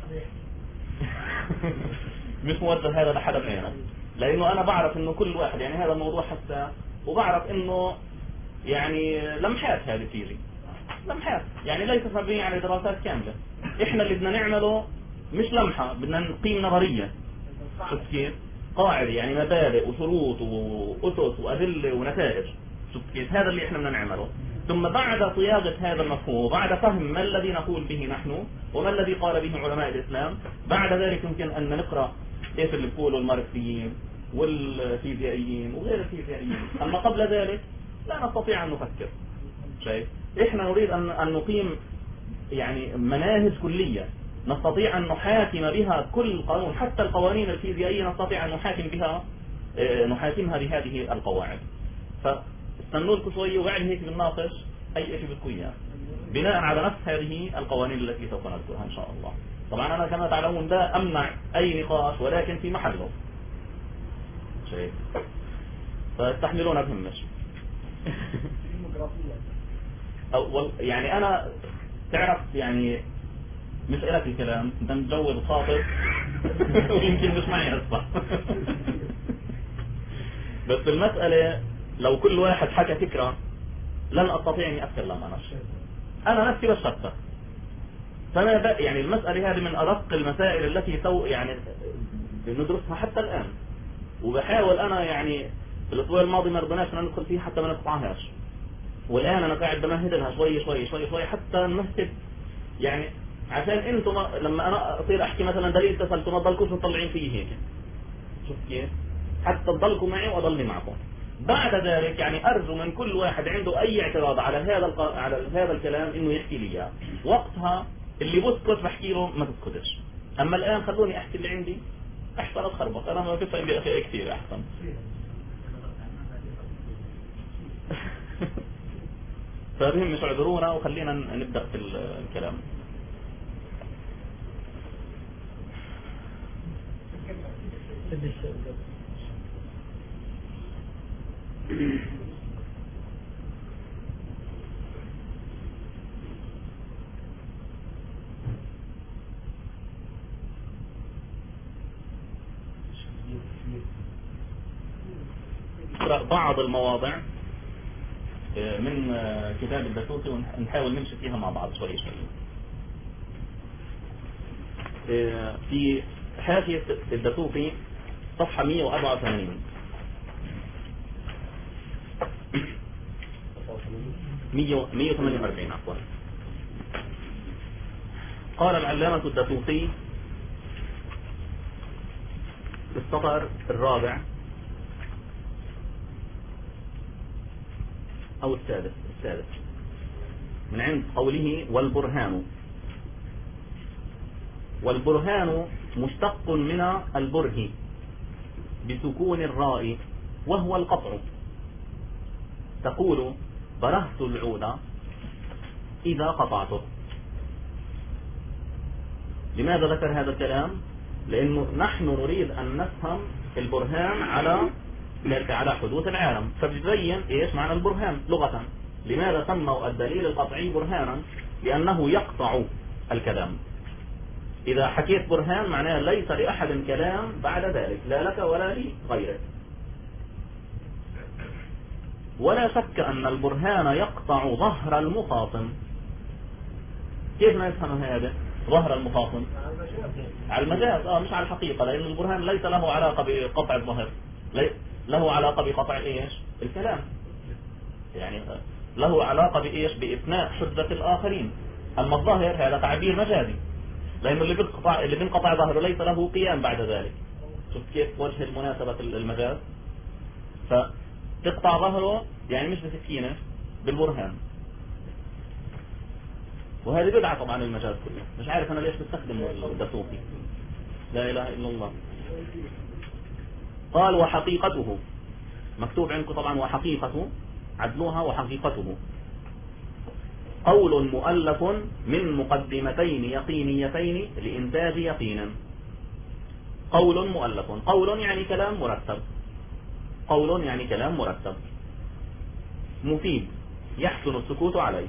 مش موجه هذا لحدا بعينه، لأنه أنا بعرف إنه كل واحد يعني هذا الموضوع حساس، وبعرف إنه يعني لمحات هذه فيلي لمحات يعني ليست مبنية على دراسات كاملة. إحنا اللي بدنا نعمله مش لمحة، بدنا نقيم نظرية. شوف كيف؟ قاعدة يعني مبادئ وشروط وأسس وأدلة ونتائج. شوف كيف؟ هذا اللي إحنا بدنا نعمله. ثم بعد صياغة هذا المفهوم وبعد فهم ما الذي نقول به نحن وما الذي قال به علماء الإسلام، بعد ذلك يمكن أن نقرأ كيف اللي بيقولوا الماركسيين والفيزيائيين وغير الفيزيائيين. أما قبل ذلك لا نستطيع أن نفكر. شايف؟ إحنا نريد أن نقيم يعني مناهج كلية نستطيع أن نحاكم بها كل قانون، حتى القوانين الفيزيائية نستطيع أن نحاكمها بهذه القواعد. فاستنوا لكم شوية وبعد هيك بنناقش أي شيء بدكم إياه بناء على نفس هذه القوانين التي سوف نذكرها إن شاء الله. طبعا أنا كما تعلمون لا أمنع أي نقاش ولكن في محله. شايف؟ فاستحملونا بهمش. يعني أنا تعرف يعني مش إلك الكلام، أنت متجوز خاطب ويمكن مش معي هسه. بس المسألة لو كل واحد حكى فكرة لن أستطيع أني أتكلم أنا نفسي بشتت. فأنا يعني المسألة هذه من أدق المسائل التي يعني بندرسها حتى الآن، وبحاول أنا يعني الأسبوع الماضي ما رضيناش ندخل فيه حتى ما نقطعهاش، والآن أنا قاعد بمهد لها شوي شوي شوي شوي حتى نمهد يعني عشان انتم لما انا اصير احكي مثلا دليل تسلسل ما تضلكوش مطلعين فيه هيك. شوف كيف؟ حتى تضلكم معي واضلني معكم. بعد ذلك يعني ارجو من كل واحد عنده اي اعتراض على هذا الكلام انه يحكي لي اياه. وقتها اللي بسكت بحكي له ما تسكتش. اما الان خلوني احكي اللي عندي احسن اتخربط، انا ما بفهم باشياء كثير احسن. فبهم مش اعذرونا وخلينا نبدا في الكلام. نقرأ بعض المواضع من كتاب الدسوقي ونحاول نمشي فيها مع بعض شوي شوي. في حاشية الدسوقي صفحة 184 148 عفوا. قال العلامة الدسوقي في السطر الرابع أو السادس من عند قوله والبرهان مشتق من البره بسكون الراء وهو القطع. تقول برهت العود إذا قطعته. لماذا ذكر هذا الكلام؟ لأنه نحن نريد أن نفهم البرهان على حدوث العالم، فبيبين إيش معنى البرهان لغة. لماذا سموا الدليل القطعي برهانا؟ لأنه يقطع الكلام. إذا حكيت برهان معناه ليس لأحد كلام بعد ذلك، لا لك ولا لغيرك. ولا شك أن البرهان يقطع ظهر المخاصم. كيف نفهم هذا؟ ظهر المخاصم على المجاز، مش على الحقيقة، لأن البرهان ليس له علاقة بقطع الظهر، له علاقة بقطع إيش؟ الكلام. يعني له علاقة بإيش؟ بإثناء حجة الآخرين. أما الظاهر هذا تعبير مجازي، لأنه اللي بينقطع ظهره ليس له قيام بعد ذلك. شوف كيف وجه المناسبة المجاز. فتقطع ظهره يعني مش بسكينة، بالبرهان. وهذه بدعة طبعا المجاز كله. مش عارف أنا ليش بستخدم الدسوقي، لا إله إلا الله. قال وحقيقته، مكتوب عندكم طبعا وحقيقته، عدلوها وحقيقته. قول مؤلف من مقدمتين يقينيتين لإنتاج يقينا. قول مؤلف، قول يعني كلام مرتب، قول يعني كلام مرتب مفيد يحسن السكوت عليه.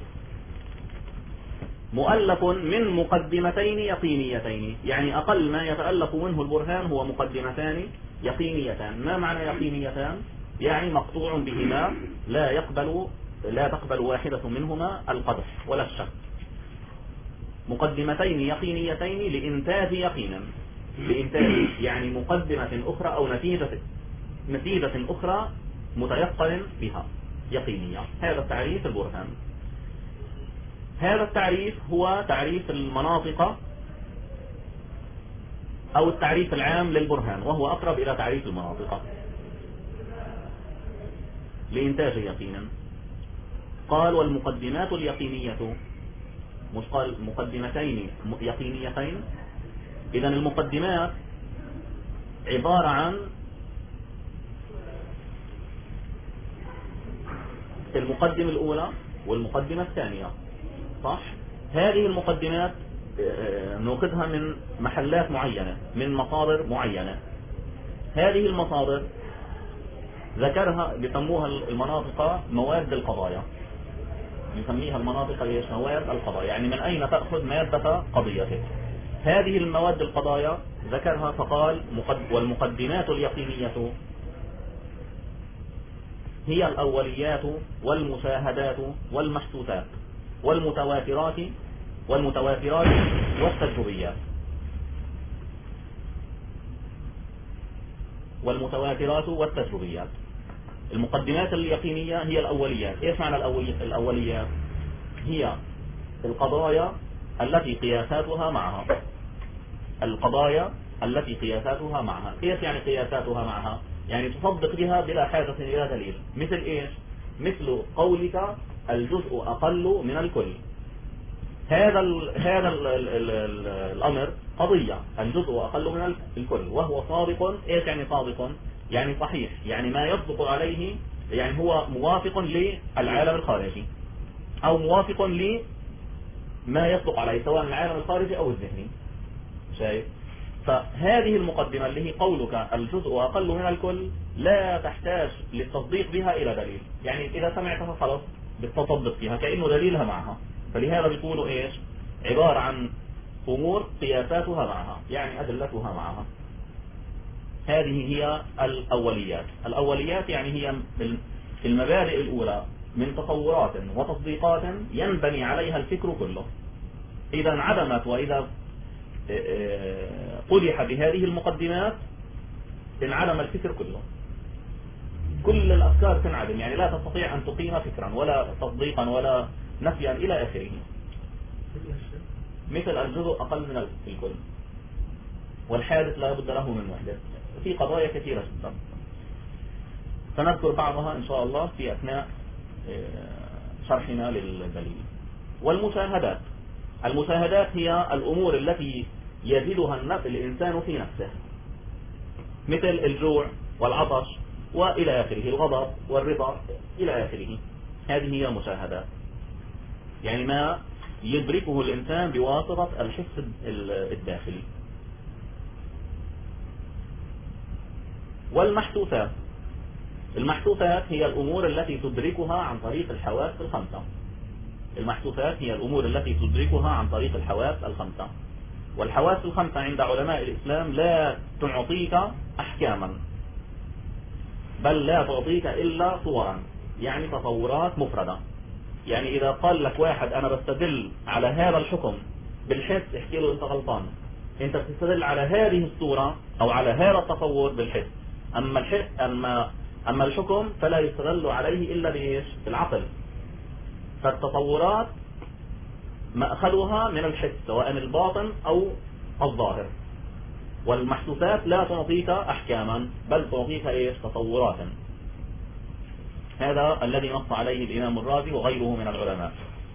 مؤلف من مقدمتين يقينيتين، يعني أقل ما يتألف منه البرهان هو مقدمتان يقينيتان. ما معنى يقينيتان؟ يعني مقطوع بهما لا تقبل واحدة منهما القدح ولا الشك. مقدمتين يقينيتين لإنتاج يقينا، لإنتاج يعني مقدمة أخرى أو نتيجة أخرى متيقن بها يقينية. هذا التعريف البرهان. هذا التعريف هو تعريف المناطق أو التعريف العام للبرهان، وهو أقرب إلى تعريف المناطق. لإنتاج يقينا. قال والمقدمات اليقينية، مش قال مقدمتين يقينيتين. إذن المقدمات عبارة عن المقدمة الأولى والمقدمة الثانية، صح؟ هذه المقدمات نأخذها من محلات معينة، من مصادر معينة. هذه المصادر ذكرها بيسموها المناطق مواد القضايا، نسميها المناطق ليش؟ مواد القضايا، يعني من أين تأخذ مادة قضيتك. هذه المواد القضايا ذكرها فقال والمقدمات اليقينية هي الأوليات والمشاهدات والمحسوسات والمتواترات والتجربيات. والمتواترات والتجربيات. المقدمات اليقينية هي الأوليات. إيش معنى الأوليات؟ هي القضايا التي قياساتها معها. القضايا التي قياساتها معها. إيش يعني قياساتها معها؟ يعني تصدق بها بلا حاجة إلى دليل. مثل إيش؟ مثل قولك الجزء أقل من الكل. هذا الأمر قضية، الجزء أقل من الكل، وهو صادق. إيش يعني صادق؟ يعني صحيح، يعني ما يصدق عليه، يعني هو موافق للعالم الخارجي أو موافق لما يصدق عليه سواء العالم الخارجي أو الذهني. شايف؟ فهذه المقدمة اللي هي قولك الجزء أقل من الكل لا تحتاج للتصديق بها إلى دليل، يعني إذا سمعتها خلاص بالتصدق فيها كأنه دليلها معها. فلهذا بيقولوا إيش؟ عبارة عن أمور قياساتها معها، يعني أدلتها معها. هذه هي الأوليات. الأوليات يعني هي المبادئ الأولى من تصورات وتصديقات ينبني عليها الفكر كله. إذا انعدمت وإذا قدح بهذه المقدمات انعدم الفكر كله. كل الأفكار تنعدم، يعني لا تستطيع أن تقيم فكرا ولا تصديقا ولا نفيا إلى آخره. مثل الجزء أقل من الكل، والحادث لا بد له من وحدة، في قضايا كثيرة جدا سنذكر بعضها إن شاء الله في أثناء شرحنا للدليل. والمشاهدات، المشاهدات هي الأمور التي يجدها الإنسان في نفسه، مثل الجوع والعطش وإلى آخره، الغضب والرضا إلى آخره. هذه هي المشاهدات، يعني ما يدركه الإنسان بواسطة الحس الداخلي. والمحسوسات، المحسوسات هي الأمور التي تدركها عن طريق الحواس الخمسة. المحسوسات هي الأمور التي تدركها عن طريق الحواس الخمسة. والحواس الخمسة عند علماء الإسلام لا تعطيك أحكاما، بل لا تعطيك إلا صورا، يعني تصورات مفردة. يعني إذا قال لك واحد أنا بستدل على هذا الحكم بالحس، احكي له أنت غلطان، أنت بتستدل على هذه الصورة أو على هذا التصور بالحس. أما الحكم فلا يستدل عليه إلا بإيش؟ بالعقل. فالتصورات مأخذها من الحس، سواء الباطن أو الظاهر. والمحسوسات لا تعطيك أحكاما، بل تعطيك إيش؟ تصورات. هذا الذي نص عليه الإمام الرازي وغيره من العلماء.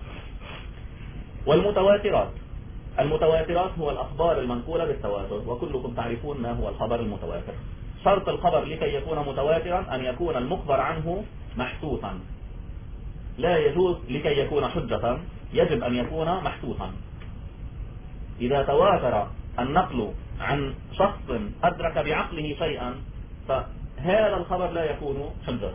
والمتواترات، المتواترات هو الأخبار المنقولة بالتواتر، وكلكم تعرفون ما هو الخبر المتواتر. شرط الخبر لكي يكون متواترا أن يكون المخبر عنه محسوسا، لا يجوز لكي يكون حجة، يجب أن يكون محسوسا. إذا تواتر النقل عن شخص أدرك بعقله شيئا فهذا الخبر لا يكون حجة.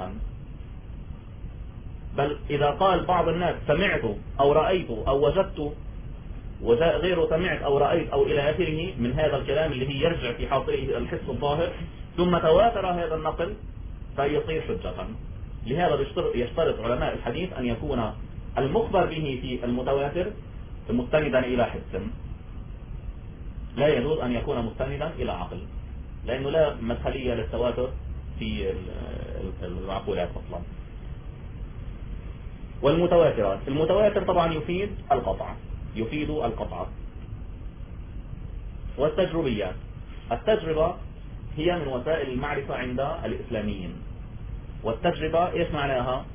بل إذا قال بعض الناس سمعت أو رأيت أو وجدت، وجاء غيره سمعت أو رأيت أو إلى آخره من هذا الكلام اللي هي يرجع في حاصله الحس الظاهر، ثم تواتر هذا النقل فيصير حجة. لهذا يشترط علماء الحديث أن يكون المخبر به في المتواتر مستندا إلى حس، لا يجوز أن يكون مستندا إلى عقل، لأنه لا مدخلية للتواتر في العقولات أصلا. والمتواترات، المتواتر طبعا يفيد القطع، يفيد القطع. والتجربيات، التجربة هي من وسائل المعرفة عند الإسلاميين. والتجربة إيش معناها؟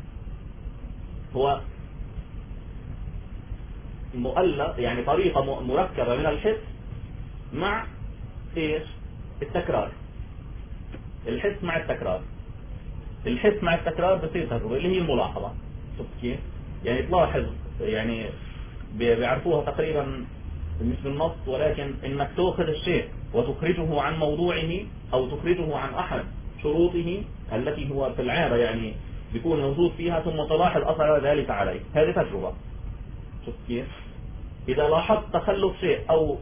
هو مؤلف، يعني طريقة مركبة من الحس مع إيش؟ التكرار. الحس مع التكرار، الحس مع التكرار بتصير تجربة، اللي هي الملاحظة. شوف كيف؟ يعني تلاحظ، يعني بيعرفوها تقريبا مش بالنص، ولكن انك تأخذ الشيء وتخرجه عن موضوعه او تخرجه عن احد شروطه التي هو في العادة يعني بيكون موجود فيها، ثم تلاحظ اثر ذلك عليه، هذه تجربة. شوف كيف؟ اذا لاحظت تخلف شيء او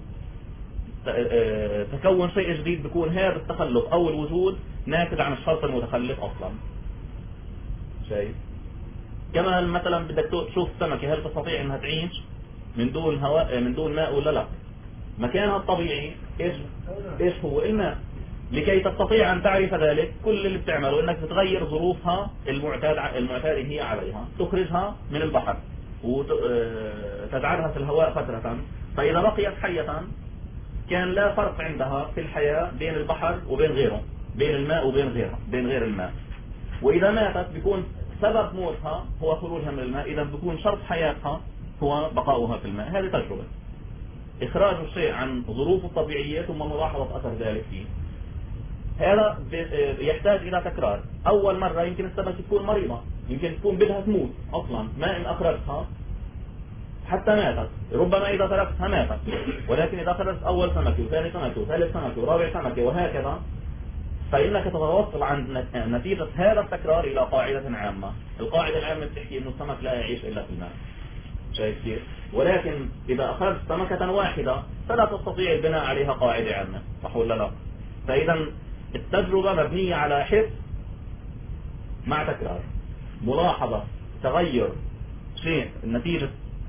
تكون شيء جديد، بيكون هذا التخلف او الوجود ناتج عن الشرط المتخلف اصلا. شايف؟ كما مثلا بدك تشوف سمكة هل تستطيع انها تعيش من دون هواء من دون ماء ولا لا؟ مكانها الطبيعي ايش هو؟ الماء. لكي تستطيع ان تعرف ذلك كل اللي بتعمله انك بتغير ظروفها المعتاد هي عليها، تخرجها من البحر وتجعلها في الهواء فترة، فإذا بقيت حية كان لا فرق عندها في الحياة بين البحر وبين غيره، بين الماء وبين غيره، بين غير الماء. وإذا ماتت بيكون سبب موتها هو خروجها من الماء، إذا بيكون شرط حياتها هو بقاؤها في الماء. هذه تجربة، إخراج الشيء عن ظروفه الطبيعية ثم ملاحظة أثر ذلك فيه. هذا يحتاج إلى تكرار. أول مرة يمكن السمكة تكون مريضة، يمكن تكون بدها تموت أصلا، ما إن أخرجتها حتى ماتت، ربما إذا تركتها ماتت. ولكن إذا أخرجت أول سمكة وثاني سمكة وثالث سمكة ورابع سمكة وهكذا، فإنك تتوصل عن نتيجة هذا التكرار إلى قاعدة عامة. القاعدة العامة بتحكي إنه السمك لا يعيش إلا في الماء. شايف كيف؟ ولكن إذا أخرجت سمكة واحدة فلا تستطيع البناء عليها قاعدة عامة، صح ولا لا؟ فإذا التجربة مبنية على حس مع تكرار، ملاحظة تغير شيء النتيجة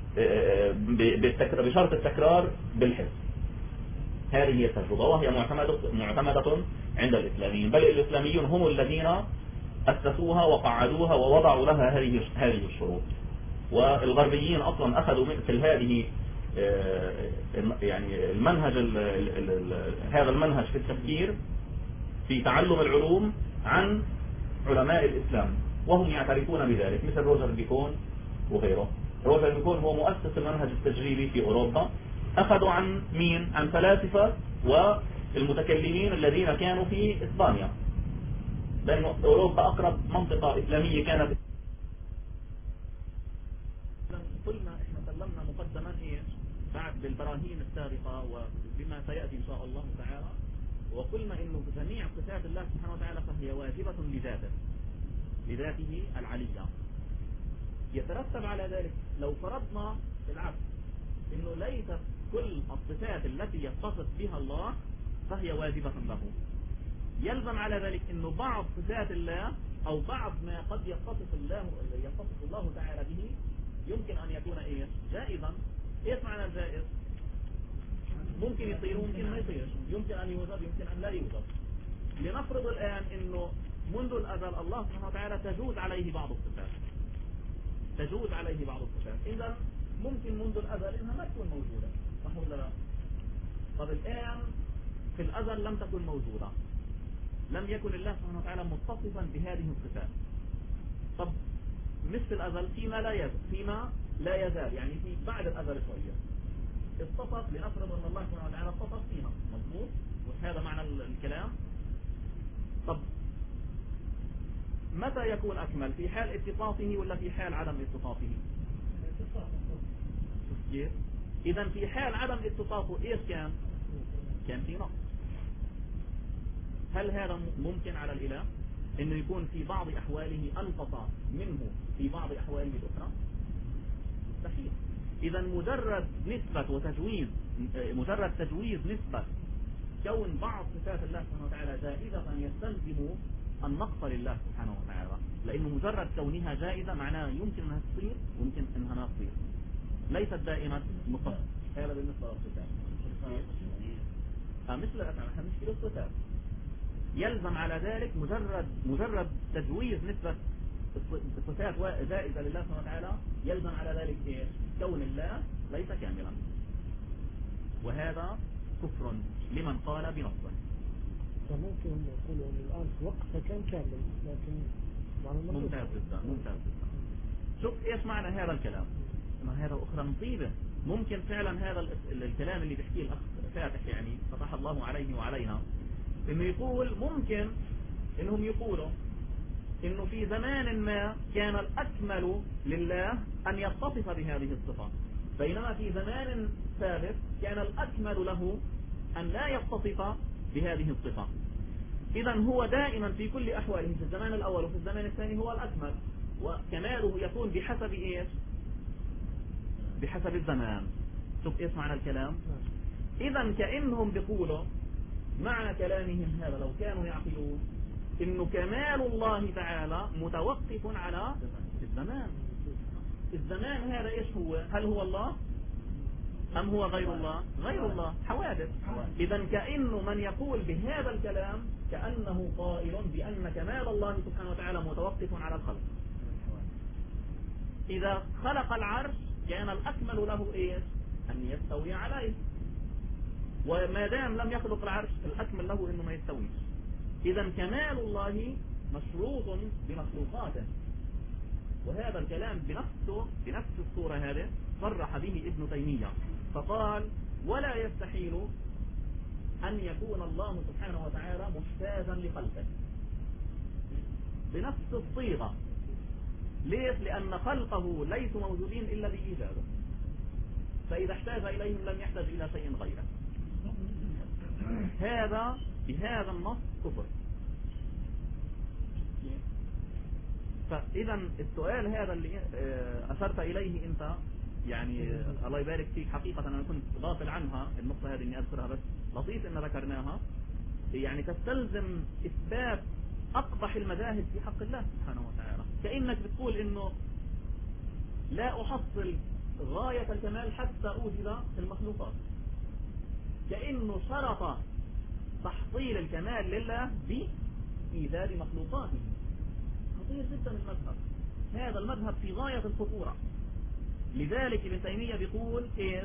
بشرط التكرار بالحس. هذه هي التجربة، وهي معتمدة عند الإسلاميين، بل الإسلاميون هم الذين أسسوها وقعدوها ووضعوا لها هذه الشروط. والغربيين أصلا أخذوا مثل هذه يعني المنهج هذا المنهج في التفكير في تعلم العلوم عن علماء الإسلام، وهم يعترفون بذلك، مثل روجر بيكون وغيره. روجر بيكون هو مؤسس المنهج التجريبي في أوروبا، أخذوا عن مين؟ عن فلاسفة والمتكلمين الذين كانوا في إسبانيا، لأن أوروبا أقرب منطقة إسلامية كانت. قلنا إحنا سلمنا مقدما بعد بالبراهين السابقة وبما سيأتي إن شاء الله تعالى، وقلنا إنه جميع صفات الله سبحانه وتعالى فهي واجبة لذاته العلية. يترتب على ذلك لو فرضنا العكس، إنه ليست كل الصفات التي يتصف بها الله فهي واجبة له، يلزم على ذلك إنه بعض صفات الله أو بعض ما قد يتصف الله تعالى به يمكن أن يكون جائزا. إيش معنى الجائز؟ ممكن يصير وممكن ما يصير، يمكن أن يوجد يمكن أن لا يوجد. لنفرض الآن إنه منذ الأزل الله سبحانه وتعالى تجوز عليه بعض الصفات، إذا ممكن منذ الأزل إنها ما تكون موجودة، صح ولا لا؟ طب الآن في الأزل لم تكن موجودة، لم يكن الله سبحانه وتعالى متصفا بهذه الصفات. طب مثل الأزل فيما لا يزال يعني في بعد الأزل شوية اتصف، لنفرض أن الله سبحانه وتعالى اتصف فيها، مضبوط؟ وهذا معنى الكلام. طب متى يكون أكمل؟ في حال اتصافه ولا في حال عدم اتصافه؟ إذا في حال عدم اتصافه إيش كان في نقص. هل هذا ممكن على الإله إنه يكون في بعض أحواله أنقص منه في بعض أحواله الأخرى؟ مستحيل. إذا مجرد تجويز نسبة كون بعض صفات الله سبحانه وتعالى جائزة يستلزم النقص لله سبحانه وتعالى، لأنه مجرد كونها جائزة معناه يمكن أنها تصير ويمكن أنها ما تصير، ليست دائما مطلقة. هذا بالنسبة للصفات. مثل الأفعال نحن نشكل الصفات، يلزم على ذلك مجرد تجويز نسبة الصفات جائزة لله سبحانه وتعالى، يلزم على ذلك كون الله ليس كاملا، وهذا كفر لمن قال بنصه. فممكن نقول أن الآن في وقتها كان كامل، لكن ممتاز جدا. شوف إيش معنى هذا الكلام، إنه هذا أخرى مصيبة. ممكن فعلا هذا الكلام اللي بيحكيه الأخ فاتح يعني فتح الله عليه وعلينا، إنه يقول ممكن إنهم يقولوا إنه في زمان ما كان الأكمل لله أن يتصف بهذه الصفة، بينما في زمان ثالث كان الأكمل له أن لا يتصف بهذه الصفة. إذا هو دائما في كل أحواله في الزمان الأول وفي الزمان الثاني هو الأكمل، وكماله يكون بحسب إيش؟ بحسب الزمان. شوف إيش معنى الكلام. إذا كأنهم بيقولوا معنى كلامهم هذا لو كانوا يعقلون إنه كمال الله تعالى متوقف على الزمان. الزمان هذا إيش هو؟ هل هو الله أم هو غير الله؟ غير الله، حوادث. إذا كأنه من يقول بهذا الكلام كأنه قائل بأن كمال الله سبحانه وتعالى متوقف على الخلق. إذا خلق العرش كان الأكمل له إيش؟ أن يستوي عليه، وما دام لم يخلق العرش الأكمل له إنه ما يستويش. إذا كمال الله مشروط بمخلوقاته، وهذا الكلام بنفس الصورة هذه صرح به ابن تيمية، فقال ولا يستحيل أن يكون الله سبحانه وتعالى محتاجا لخلقه بنفس الصيغة. ليش؟ لأن خلقه ليسوا موجودين إلا بإيجاده، فإذا احتاج إليهم لم يحتاج إلى شيء غيره. هذا بهذا النص كفر. فإذا السؤال هذا اللي أشرت إليه أنت يعني الله يبارك فيك، حقيقة أنا كنت غافل عنها النقطة هذه إني أذكرها، بس لطيف إن ذكرناها. يعني تستلزم إثبات أقبح المذاهب في حق الله سبحانه وتعالى، كأنك بتقول إنه لا أحصل غاية الكمال حتى أوجد المخلوقات، كأنه شرط تحصيل الكمال لله بإيجاد مخلوقاته. خطير جدا المذهب، هذا المذهب في غاية الخطورة. لذلك ابن تيمية بيقول إيش؟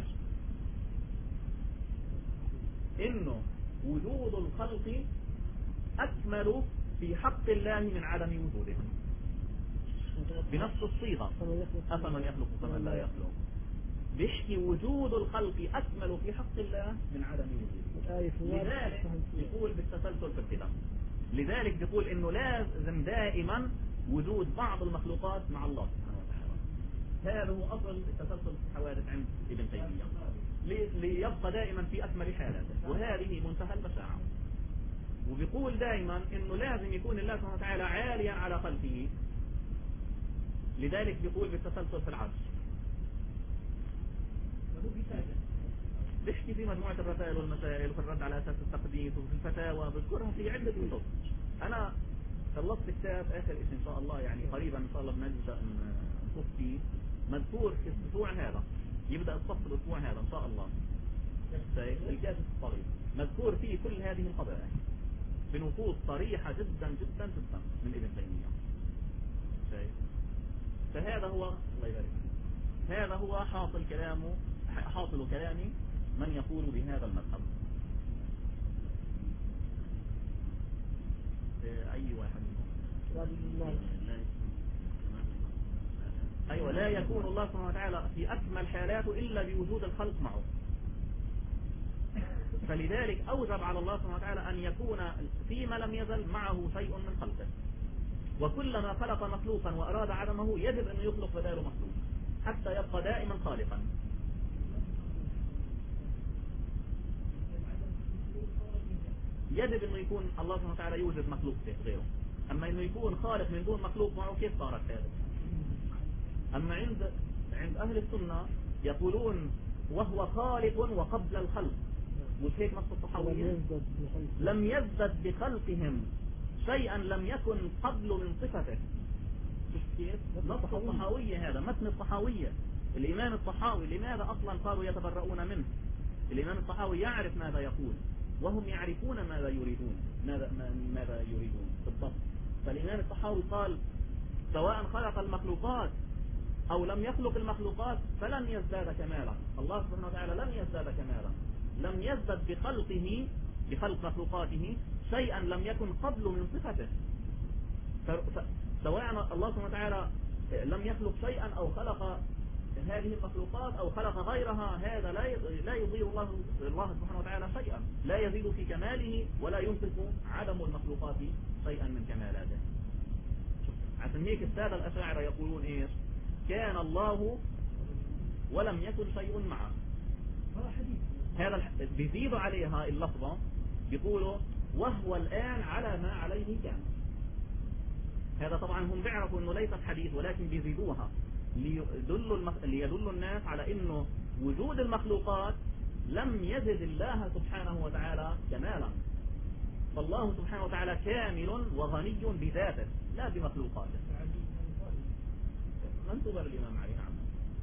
إنه وجود الخلق أكمل في حق الله من عدم وجودهم، بنفس الصيغة، أفمن يخلق كمن لا يخلق. بيحكي وجود الخلق أكمل في حق الله من عدم وجوده. لذلك يقول بالتسلسل في القدم. لذلك يقول إنه لازم دائما وجود بعض المخلوقات مع الله سبحانه وتعالى. هذا هو أصل التسلسل في الحوادث عند ابن تيمية، ليبقى دائما في أكمل حالاته، وهذه منتهى البشاعة. وبيقول دائما إنه لازم يكون الله سبحانه وتعالى عاليا على خلقه. لذلك بيقول بالتسلسل في العرش. بيحكي في مجموعة الرسائل والمسائل وفي الرد على أساس التقديس وفي الفتاوى، بذكرها في عدة كتب. أنا خلصت كتاب آخر إن شاء الله، يعني قريبا إن شاء الله بنبدأ نصف فيه، مذكور في الأسبوع هذا، يبدأ الصف الأسبوع هذا إن شاء الله، الكاتب الطريق مذكور فيه كل هذه القضايا بنصوص صريحة جدا جدا جدا من ابن تيمية. فهذا هو، الله يبارك، هذا هو حاصل كلام من يقول بهذا المذهب. أي واحد أيوة، لا يكون الله سبحانه وتعالى في أكمل حالاته إلا بوجود الخلق معه. فلذلك أوجب على الله سبحانه وتعالى أن يكون فيما لم يزل معه شيء من خلقه، وكلما خلق مخلوقا وأراد عدمه يجب أن يخلق بداله مخلوق حتى يبقى دائما خالقا. يجب أنه يكون الله سبحانه وتعالى يوجد مخلوق غيره. أما أنه يكون خالق من دون مخلوق معه كيف صارت هذا؟ أما عند أهل السنة يقولون وهو خالق وقبل الخلق، مش هيك نص الصحوية؟ لم يزدد بخلقهم شيئا لم يكن قبل من صفته. نص الصحاوية هذا، متن الصحاوية. الإمام الصحاوي لماذا أصلا صاروا يتبرؤون منه؟ الإمام الصحاوي يعرف ماذا يقول وهم يعرفون ماذا يريدون، ماذا يريدون بالضبط. فالإمام الصحاوي قال سواء خلق المخلوقات أو لم يخلق المخلوقات فلن يزداد كمالا. الله سبحانه وتعالى لم يزداد كمالا، لم يزدد بخلق مخلوقاته شيئا لم يكن قبل من صفته. سواء الله سبحانه وتعالى لم يخلق شيئا أو خلق هذه المخلوقات أو خلق غيرها، هذا لا يضير الله سبحانه وتعالى شيئا، لا يزيد في كماله ولا ينقص عدم المخلوقات شيئا من كمالاته. عشان هيك السادة الأشاعرة يقولون إيش؟ كان الله ولم يكن شيء معه. هذا بيزيدوا عليها اللفظة، بيقولوا وهو الآن على ما عليه كان. هذا طبعا هم بيعرفوا انه ليست حديث، ولكن بيزيدوها ليدلوا الناس على انه وجود المخلوقات لم يزد الله سبحانه وتعالى كمالا. فالله سبحانه وتعالى كامل وغني بذاته لا بمخلوقاته. منسوبة للإمام علي. نعم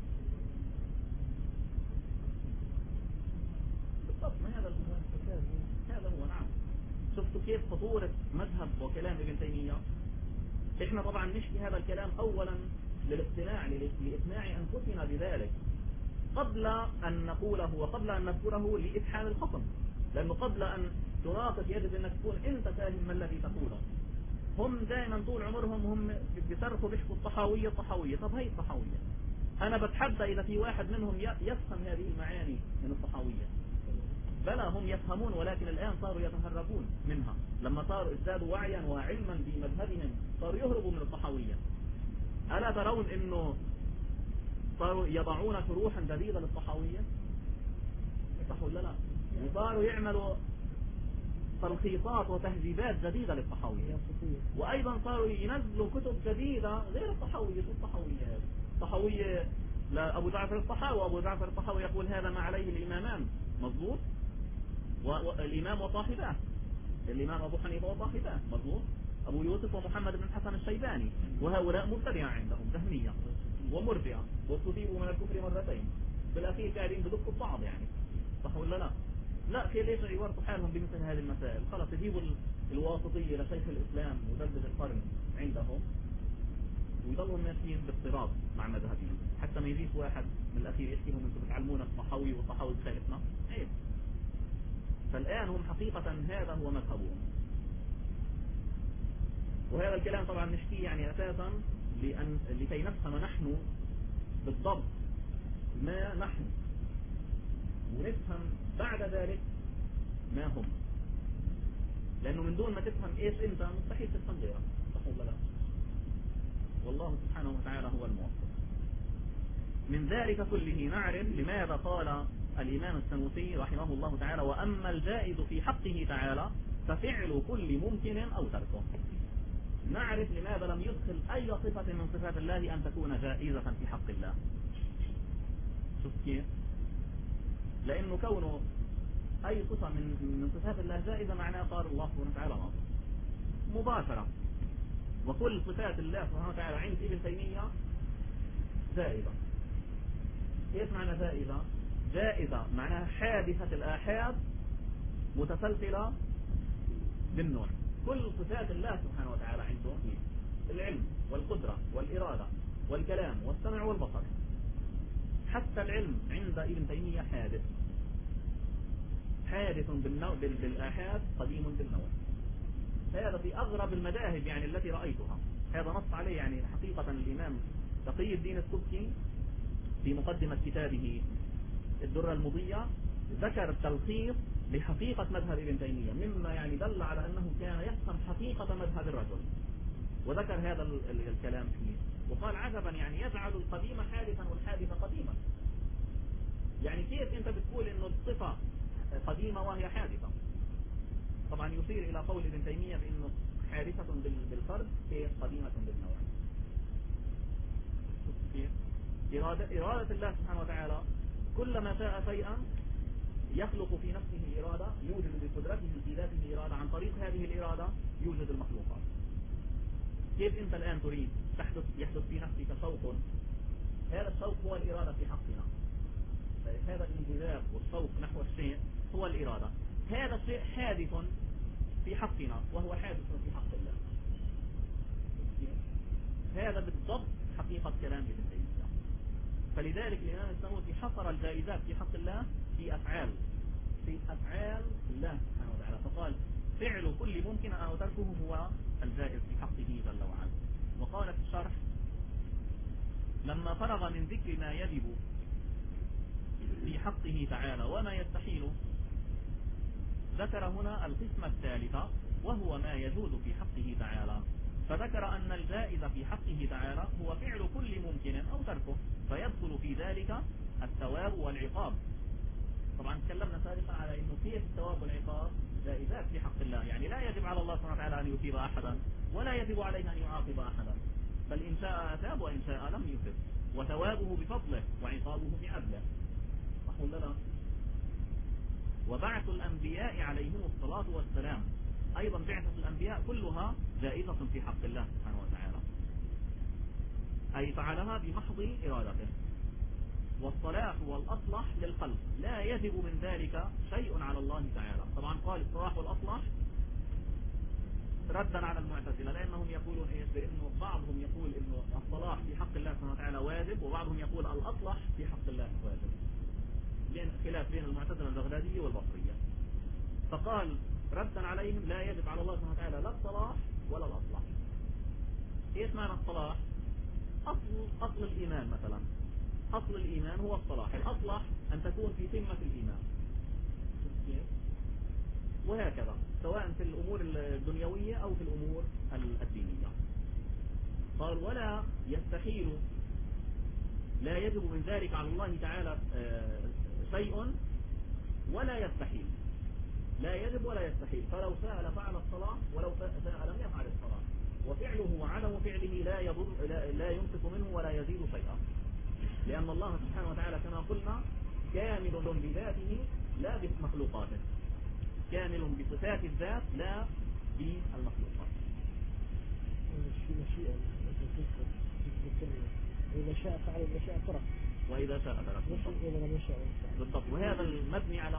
بالضبط، ما هذا هو. نعم، شفتوا كيف خطورة مذهب وكلام ابن تيمية؟ احنا طبعا نشكي هذا الكلام اولا لإقناع أنفسنا بذلك قبل أن نقوله وقبل أن نذكره لإتحال الخصم، لأنه قبل أن تناقش يجب أنك تكون أنت فاهم ما الذي تقوله. هم دائما طول عمرهم هم بيصرخوا بيحكوا الصحاوية. طب هي الصحاوية أنا بتحدى إذا في واحد منهم يفهم هذه المعاني من الصحاوية. بلى هم يفهمون، ولكن الآن صاروا يتهربون منها. لما صاروا ازدادوا وعيا وعلما بمذهبهم صاروا يهربوا من الصحاوية. ألا ترون أنه صاروا يضعون شروحا جديدة للصحاوية؟ صح ولا لا؟ وصاروا يعملوا تلخيصات وتهذيبات جديدة للصحاوية، وأيضا صاروا ينزلوا كتب جديدة غير الصحاوية. الصحاوية لأبو جعفر الطحاوي، وأبو جعفر الطحاوي يقول هذا ما عليه الإمامان، مضبوط، والإمام وصاحبه. الإمام أبو حنيفة وصاحبه مضبوط، أبو يوسف ومحمد بن الحسن الشيباني، وهؤلاء مبتدعة عندهم جهمية ومرجئة واستتيبوا من الكفر مرتين، بالأخير قاعدين بدقوا بعض يعني، صح ولا لا؟ لا، في ليش يورطوا حالهم بمثل هذه المسائل؟ خلاص يجيبوا الواسطية لشيخ الإسلام مجدد القرن عندهم ويضلوا ماشيين باضطراب مع مذهبهم، حتى ما يجيش واحد من الأخير يحكي لهم انتم بتعلمونا الصحاوي والصحاوي بخالفنا، عيب. فالآن هم حقيقة هذا هو مذهبهم، وهذا الكلام طبعا نحكيه يعني أساسا لكي نفهم نحن بالضبط ما نحن، ونفهم بعد ذلك ما هم، لأنه من دون ما تفهم إيش أنت مستحيل تفهم غيرك، صح ولا لا؟ والله سبحانه وتعالى هو الموفق. من ذلك كله نعرف لماذا قال الإمام السنوسي رحمه الله تعالى: وأما الجائز في حقه تعالى ففعل كل ممكن أو تركه. نعرف لماذا لم يدخل أي صفة من صفات الله أن تكون جائزة في حق الله. شوف كيف؟ لأنه كونه أي صفة من صفات الله جائزة معناه قال الله سبحانه وتعالى ناصر مباشرة. وكل صفات الله سبحانه وتعالى عند ابن تيمية جائزة. ايش معنى جائزة؟ جائزة معناها حادثة الآحاد متسلسلة بالنوع. كل صفات الله سبحانه وتعالى عنده العلم والقدرة والإرادة والكلام والسمع والبصر. حتى العلم عند ابن تيمية حادث بالآحاد قديم بالنوع. هذا في أغرب المذاهب يعني التي رأيتها، هذا نص عليه يعني حقيقة الإمام تقي الدين السبكي في مقدمة كتابه الدرة المضية ذكر تلخيص لحقيقة مذهب ابن تيمية، مما يعني دل على أنه كان يفهم حقيقة مذهب الرجل، وذكر هذا الكلام فيه وقال عجبا يعني يجعل القديم حادثا والحادث قديما. يعني كيف أنت بتقول إنه الصفة قديمة وهي حادثة؟ طبعا يشير إلى قول ابن تيمية بأنه حادثة بالفرد كيف قديمة بالنوع. إرادة الله سبحانه وتعالى كلما شاء شيئا يخلق في نفسه إرادة، يوجد بقدرته في ذاته إرادة، عن طريق هذه الإرادة يوجد المخلوقات. كيف أنت الآن تريد يحدث في نفسك شوق، هذا الشوق هو الإرادة في حقنا. هذا الانجذاب والشوق نحو الشيء هو الإرادة. هذا الشيء حادث في حقنا وهو حادث في حق الله. هذا بالضبط حقيقة كلام ابن تيمية. فلذلك الإمام السنوسي حصر الجائزات في حق الله في أفعال الله سبحانه وتعالى، فقال فعل كل ممكن أو تركه هو الجائز في حقه جل وعلا. وقال في الشرح: لما فرغ من ذكر ما يجب في حقه تعالى وما يستحيل، ذكر هنا القسمة الثالثة وهو ما يجوز في حقه تعالى، فذكر أن الجائز في حقه تعالى هو فعل كل ممكن أو تركه، فيدخل في ذلك الثواب والعقاب. طبعا تكلمنا سابقا على أنه كيف الثواب والعقاب جائزات في حق الله، يعني لا يجب على الله سبحانه وتعالى أن يثيب أحدا ولا يجب عليه أن يعاقب أحدا، بل إن شاء أثاب وإن شاء لم يثب، وثوابه بفضله وعقابه بعدله، صح ولا لا؟ وبعث الأنبياء عليهم الصلاة والسلام أيضا بعثة الأنبياء كلها جائزة في حق الله سبحانه وتعالى، أي فعلها بمحض إرادته. والصلاح والأصلح للخلق لا يجب من ذلك شيء على الله تعالى. طبعا قال الصلاح والأصلح ردا على المعتزلة، لأنهم يقولون إيش؟ بأنه بعضهم يقول إنه الصلاح في حق الله سبحانه وتعالى واجب، وبعضهم يقول الأصلح في حق الله واجب، لأن خلاف بين المعتزلة البغدادية والبصرية. فقال ردا عليهم لا يجب على الله سبحانه وتعالى لا الصلاح ولا الأصلح. إيش معنى الصلاح؟ أصل الإيمان مثلا، أصل الإيمان هو الصلاح، الأصلح أن تكون في قمة الإيمان، وهكذا سواء في الأمور الدنيوية أو في الأمور الدينية. قال ولا يستحيل، لا يجب من ذلك على الله تعالى شيء ولا يستحيل، لا يجب ولا يستحيل، فلو شاء لفعل الصلاة ولو شاء لم يفعل الصلاة، وفعله وعدم فعله لا ينقص منه ولا يزيد شيئا، لأن الله سبحانه وتعالى كما قلنا كامل بذاته لا بمخلوقاته. كامل بصفات الذات لا بالمخلوقات. مشيئة إذا شاء فعل وإذا شاء ترك. وإذا شاء ترك بالضبط. وهذا المبني على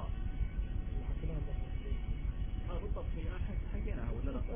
بالضبط حكيناها ولا لا؟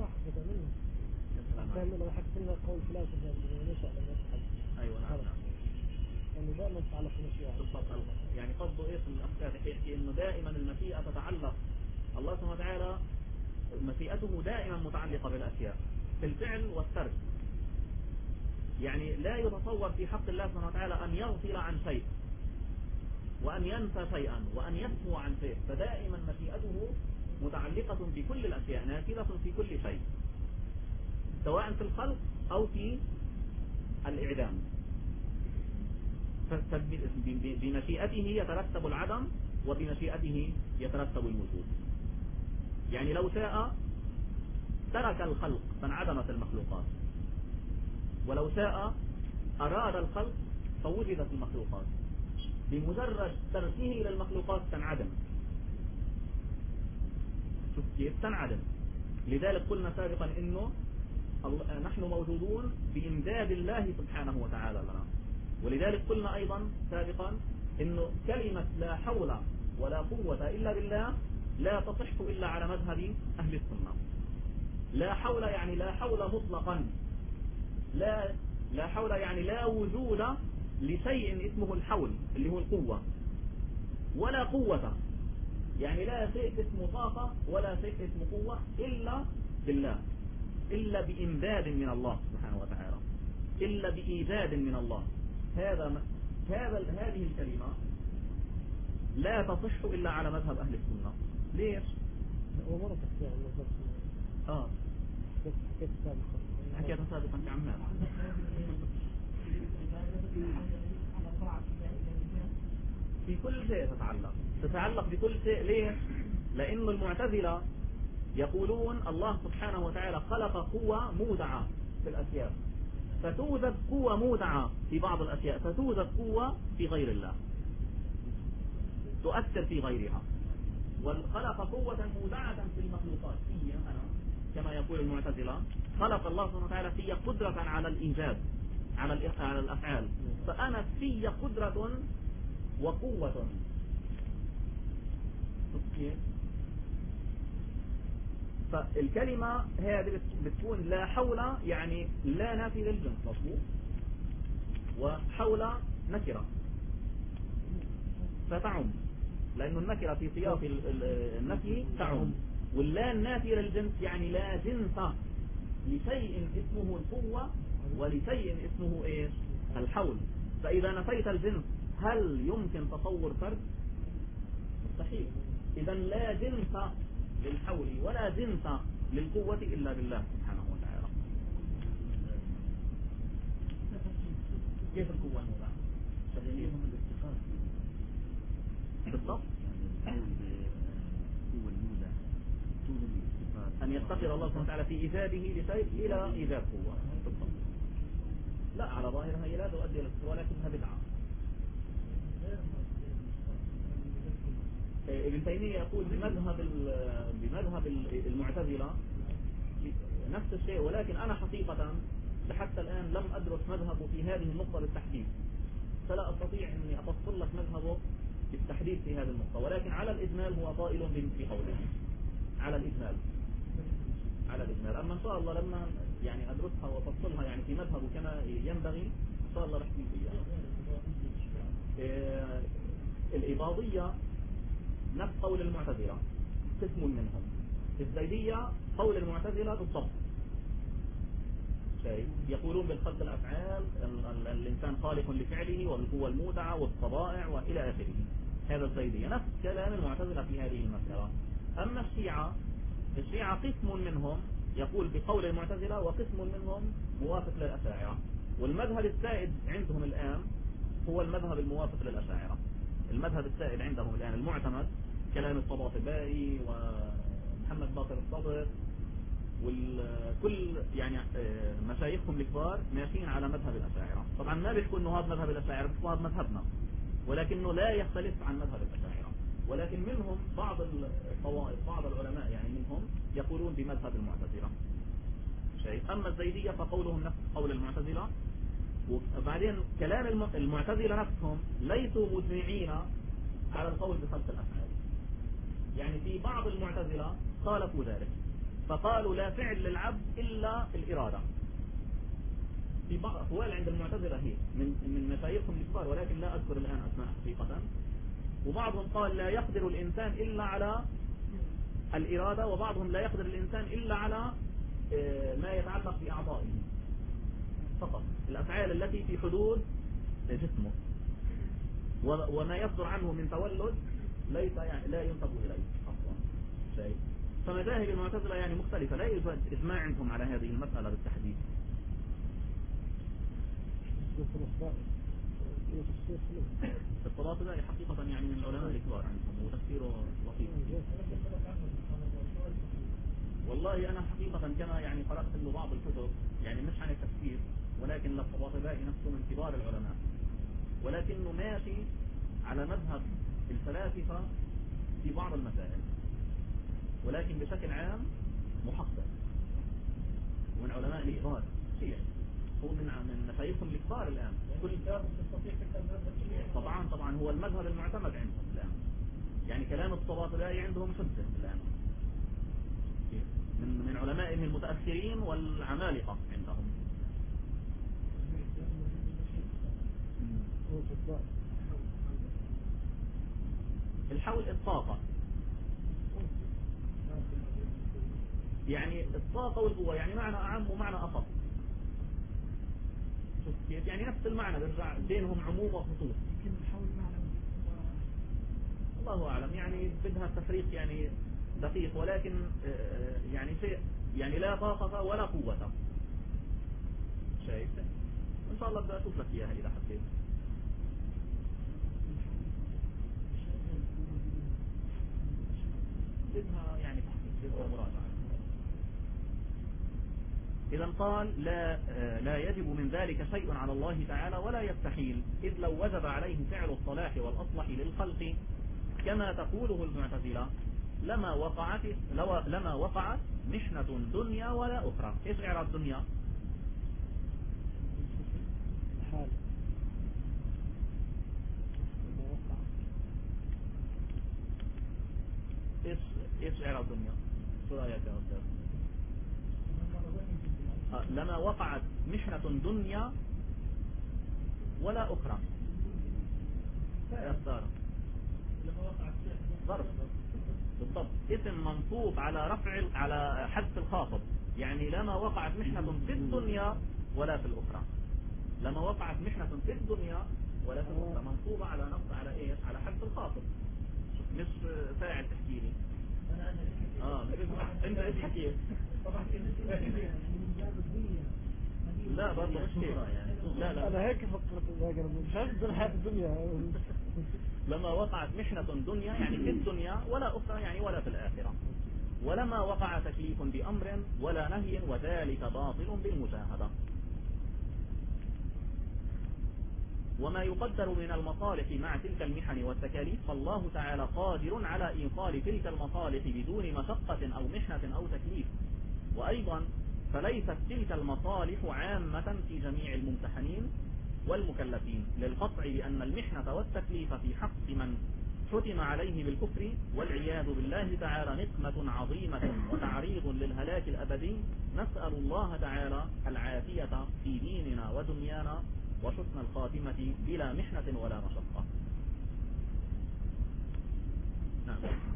لما حكيت لنا قول فلاسفة إذا شاء لم يفعل. أيوة نعم. يعني دائما تتعلق بالمشيئة. بالضبط. يعني قصده إيه الأخلاق يحكي إنه دائما المشيئة تتعلق، الله سبحانه وتعالى مشيئته دائما متعلقة بالأشياء في الفعل والترك. يعني لا يتصور في حق الله سبحانه وتعالى أن يغفل عن شيء وأن ينسى شيئا وأن يسهو عن شيء، فدائما مشيئته متعلقة بكل الأشياء، نافذة في كل شيء سواء في الخلق أو في الإعدام. بمشيئته يترتب العدم وبمشيئته يترتب الوجود. يعني لو شاء ترك الخلق فانعدمت المخلوقات، ولو شاء أراد الخلق فوجدت المخلوقات، بمجرد تركه للمخلوقات تنعدم. شوف كيف تنعدم. لذلك قلنا سابقا إنه نحن موجودون بإمداد الله سبحانه وتعالى لنا. ولذلك قلنا أيضا سابقا إنه كلمة لا حول ولا قوة إلا بالله لا تصح إلا على مذهب أهل السنة. لا حول يعني لا حول مطلقا، لا حول يعني لا وجود لشيء اسمه الحول اللي هو القوة، ولا قوة يعني لا شيء اسمه طاقة ولا شيء اسمه قوة إلا بالله، إلا بإمداد من الله سبحانه وتعالى، إلا بإيجاد من الله. هذه الكلمة لا تصح إلا على مذهب أهل السنة. ليش؟ ومرة تحكي عن مذهب حكيت سابقا في عمان في كل شيء تتعلق بكل شيء. ليش؟ لأن المعتزلة يقولون الله سبحانه وتعالى خلق قوة مودعة في الأشياء، فتوجد قوة مودعة في بعض الأشياء، فتوجد قوة في غير الله تؤثر في غيرها. وخلق قوة مودعة في المخلوقات في أنا كما يقول المعتزلة خلق الله سبحانه وتعالى في قدرة على الإنجاز على الأفعال، فأنا في قدرة وقوة. فالكلمة هذه بتكون لا حول يعني لا نافي للجنس مظبوط، وحول نكرة فتعم، لأن النكرة في سياق النفي تعم، واللا النافي للجنس يعني لا جنس لشيء اسمه القوة ولشيء اسمه ايش الحول. فإذا نفيت الجنس هل يمكن تصور فرد؟ مستحيل. إذا لا جنس للحول ولا جنس للقوة إلا بالله سبحانه وتعالى. كيف القوة الموضع؟ بالضبط أن يفتقر الله سبحانه وتعالى في إيجاده لشيء إلى إيجاد قوة. بالضبط. لا على ظاهرها هي لا تؤدي إلى القوة ولكنها بدعة. ابن تيمية يقول بمذهب المعتزلة نفس الشيء، ولكن أنا حقيقة لحتى الآن لم أدرس مذهبه في هذه النقطة بالتحديد، فلا أستطيع أني أفصل لك مذهبه بالتحديد في هذه النقطة، ولكن على الإجمال هو قائل في قوله على الإجمال. أما إن شاء الله لما يعني أدرسها وأفصلها يعني في مذهبه كما ينبغي إن شاء الله رح تيجي فيها. الإباضية نفس قول المعتزلة قسم منهم، الزيدية قول المعتزلة بالضبط شيء، يقولون بالخلق الأفعال الإنسان خالق لفعله والقوة المودعة والطبائع وإلى آخره. هذا الزيدية نفس كلام المعتزلة في هذه المسألة. أما الشيعة قسم منهم يقول بقول المعتزلة وقسم منهم موافق للأشاعرة، والمذهب السائد عندهم الآن هو المذهب الموافق للأشاعرة. المذهب السائد عندهم الآن المعتمد كلام الطباطبائي ومحمد باقر الصدر والكل يعني مشايخهم الكبار ماشيين على مذهب الأشاعرة. طبعا ما بيحكوا انه هذا مذهب الأشاعرة، بيحكوا هذا مذهبنا، ولكنه لا يختلف عن مذهب الأشاعرة. ولكن منهم بعض الطوائف بعض العلماء يعني منهم يقولون بمذهب المعتزلة شيء. أما الزيدية فقولهم نفس قول المعتزلة. وبعدين كلام المعتزلة نفسهم ليسوا مجمعين على القول بخلق الأفعال، يعني في بعض المعتزلة خالفوا ذلك فقالوا لا فعل للعبد إلا الإرادة. في بعض أقوال عند المعتزلة هي من مشايخهم الكبار ولكن لا أذكر الآن أسماء حقيقة. وبعضهم قال لا يقدر الإنسان إلا على الإرادة، وبعضهم لا يقدر الإنسان إلا على ما يتعلق بأعضائه فقط، الأفعال التي في حدود جسمه، وما يصدر عنه من تولد ليس يعني لا ينتبه إليه أصلا شيء. فمذاهب المعتزلة يعني مختلفة، لا يوجد إجماع عندهم على هذه المسألة بالتحديد. الطلاسة حقيقة يعني من العلماء الكبار عندهم وتفسيره لطيف. والله أنا حقيقة كما يعني قرأت له بعض الكتب يعني مش عن التفسير، ولكن للطباطبائي نفسه من كبار العلماء، ولكنه ماشي على مذهب الفلاسفة في بعض المسائل، ولكن بشكل عام محقق ومن علماء الإيمان شيعي، هو من مشايخهم الكبار الآن. كل طبعا هو المذهب المعتمد عندهم الآن، يعني كلام الطباطبائي عندهم حجة الآن من علمائهم المتأخرين والعمالقة عندهم. الحول الطاقة، يعني الطاقة والقوة يعني معنى أعم ومعنى أخص. شوف كيف يعني نفس المعنى بيرجع بينهم عموم وخصوص. الله أعلم يعني بدها تفريق يعني دقيق، ولكن يعني شيء يعني لا طاقة ولا قوة شيء. إن شاء الله بدي أشوف لك إياها إذا حبيت. بدها يعني تحقيق، بدها مراجعة. إذا قال لا يجب من ذلك شيء على الله تعالى ولا يستحيل، إذ لو وجب عليه فعل الصلاح والأصلح للخلق كما تقوله المعتزلة لما وقعت محنة دنيا ولا أخرى. إيش إعراب الدنيا؟ إيش إعراب الدنيا؟ شو رأيك يا أستاذ؟ لما وقعت محنة دنيا ولا أخرى يا أستاذ. لما وقعت ظرف بالضبط، اسم منصوب على حذف الخاطب، يعني لما وقعت محنة في الدنيا ولا في الأخرى. لما وقعت محنة في الدنيا ولا في الأخرى منصوبة على نصب على إيه؟ على حذف الخاطب، مش فاعل تحكي لي. انت ايش حكيت؟ طبعا لا برضه مش كده يعني. لا انا هيك فكرت مش عارف الحياة الدنيا. لما وقعت محنة دنيا يعني في الدنيا ولا أخرى يعني ولا في الآخرة. ولما وقع تكليف بأمر ولا نهي وذلك باطل بالمشاهدة. وما يقدر من المصالح مع تلك المحن والتكاليف فالله تعالى قادر على إيصال تلك المصالح بدون مشقة أو محنة أو تكليف. وأيضا فليست تلك المصالح عامة في جميع الممتحنين والمكلفين، للقطع بأن المحنة والتكليف في حق من ختم عليه بالكفر والعياذ بالله تعالى نقمة عظيمة وتعريض للهلاك الأبدي. نسأل الله تعالى العافية في ديننا ودنيانا وحسن الخاتمة بلا محنة ولا مشقة. نعم.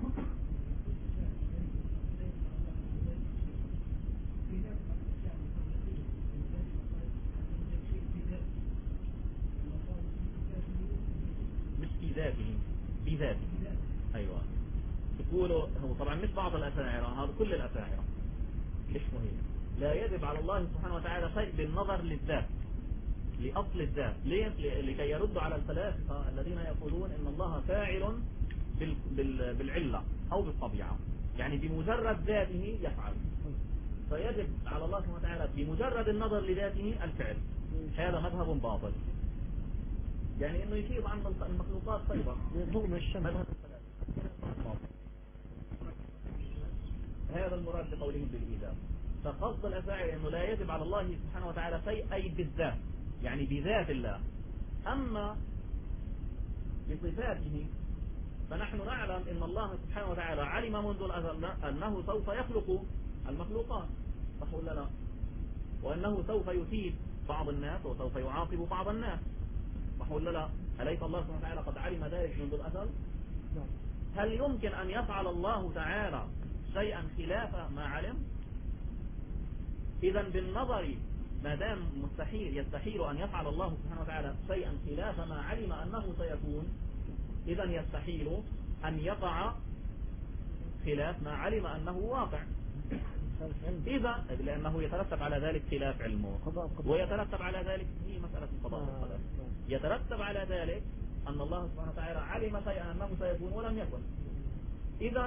مش في ذاته، في ذاته. أيوة تقولوا هو طبعا مش بعض الأشاعرة، هذا كل الأشاعرة. ليش مهم؟ لا يجب على الله سبحانه وتعالى شيء بالنظر للذات، لأصل الذات. ليه؟ لكي يردوا على الفلاسفة الذين يقولون إن الله فاعل بالعلة أو بالطبيعة، يعني بمجرد ذاته يفعل. فيجب على الله سبحانه وتعالى بمجرد النظر لذاته الفعل. هذا مذهب باطل، يعني إنه يشير عن المخلوقات طيبة. ضوء من الشمس. مذهب الفلاسفة هذا المراد بقولهم بالإيجاب. فقصد الأفاعي أنه لا يجب على الله سبحانه وتعالى شيء أي بالذات، يعني بذات الله. أما بصفاته فنحن نعلم أن الله سبحانه وتعالى علم منذ الأزل أنه سوف يخلق المخلوقات، صح ولا لا؟ وأنه سوف يثيب بعض الناس وسوف يعاقب بعض الناس، صح ولا لا؟ أليس الله سبحانه وتعالى قد علم ذلك منذ الأزل؟ هل يمكن أن يفعل الله تعالى شيئا خلاف ما علم؟ إذا بالنظر ما دام يستحيل أن يفعل الله سبحانه وتعالى شيئا خلاف ما علم أنه سيكون، إذا يستحيل أن يقع خلاف ما علم أنه واقع. إذا لأنه يترتب على ذلك خلاف علمه، ويترتب على ذلك هي مسألة القضاء والقدر. يترتب على ذلك أن الله سبحانه وتعالى علم شيئا أنه سيكون ولم يكن. إذا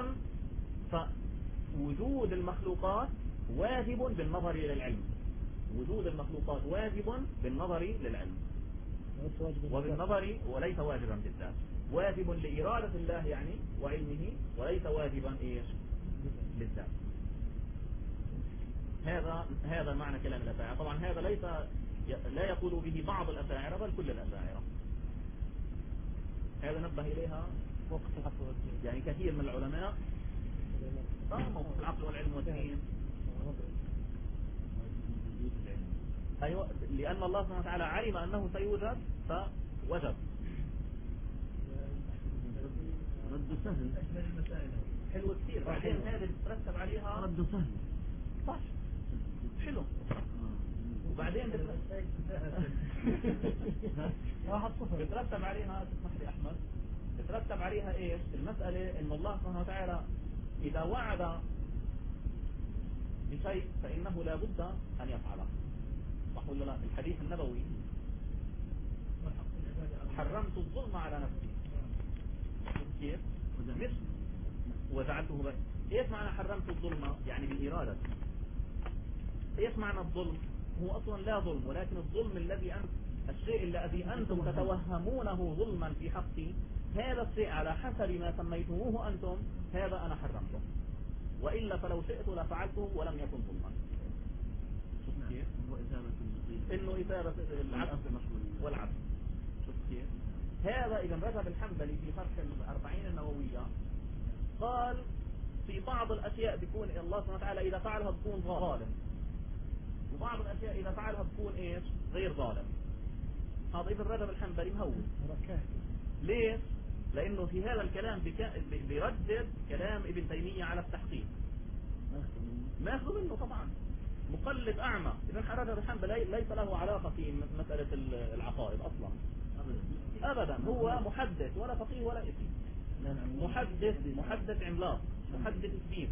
فوجود المخلوقات واجب بالنظر للعلم، وجود المخلوقات واجب بالنظر للعلم وبالنظر، وليس واجبا بالذات، واجب لإرادة الله يعني وعلمه، وليس واجبا إيش بالذات. هذا معنى كلام الأشاعرة. طبعا هذا لا يقول به بعض الأشاعرة بل كل الأشاعرة. هذا نبه إليها يعني كثير من العلماء، موقف العقل والعلم والدين. أيوة، لأن الله سبحانه وتعالى علم أنه سيوجد فوجد. رد سهل، حلو كثير. بعدين هذا تترتب عليها رد سهل، صح، حلو. وبعدين بترتب عليها، تسمح لي أحمد، بترتب عليها إيش المسألة؟ إن الله سبحانه وتعالى إذا وعد بشيء فإنه لا بد أن يفعله، صح ولا لا؟ الحديث النبوي حرمت الظلم على نفسي، كيف؟ وجعلته بين. ايش معنى حرمت الظلم؟ يعني بالإرادة. ايش معنى الظلم؟ هو أصلا لا ظلم، ولكن الظلم الشيء الذي أنتم تتوهمونه ظلما في حقي، هذا الشيء على حسب ما سميتموه أنتم هذا أنا حرمته، وإلا فلو شئت لفعلته ولم يكن ظلما. إنه إثابة العبد والعبد. هذا إذا رجب الحنبلي في شرح الأربعين النووية قال في بعض الأشياء بيكون الله سبحانه وتعالى إذا فعلها بكون ظالم، وبعض الأشياء إذا فعلها بكون إيش غير ظالم. هذا ابن رجب الحنبلي مهون. ليش؟ لأنه في هذا الكلام بيردد كلام ابن تيمية على التحقيق، ماخذ منه طبعا، مقلد أعمى. ابن رجب الحنبلي ليس له علاقة في مسألة العقائد أصلا أبدا، هو محدث ولا فقيه ولا إثم، محدث عملاق، محدث كبير،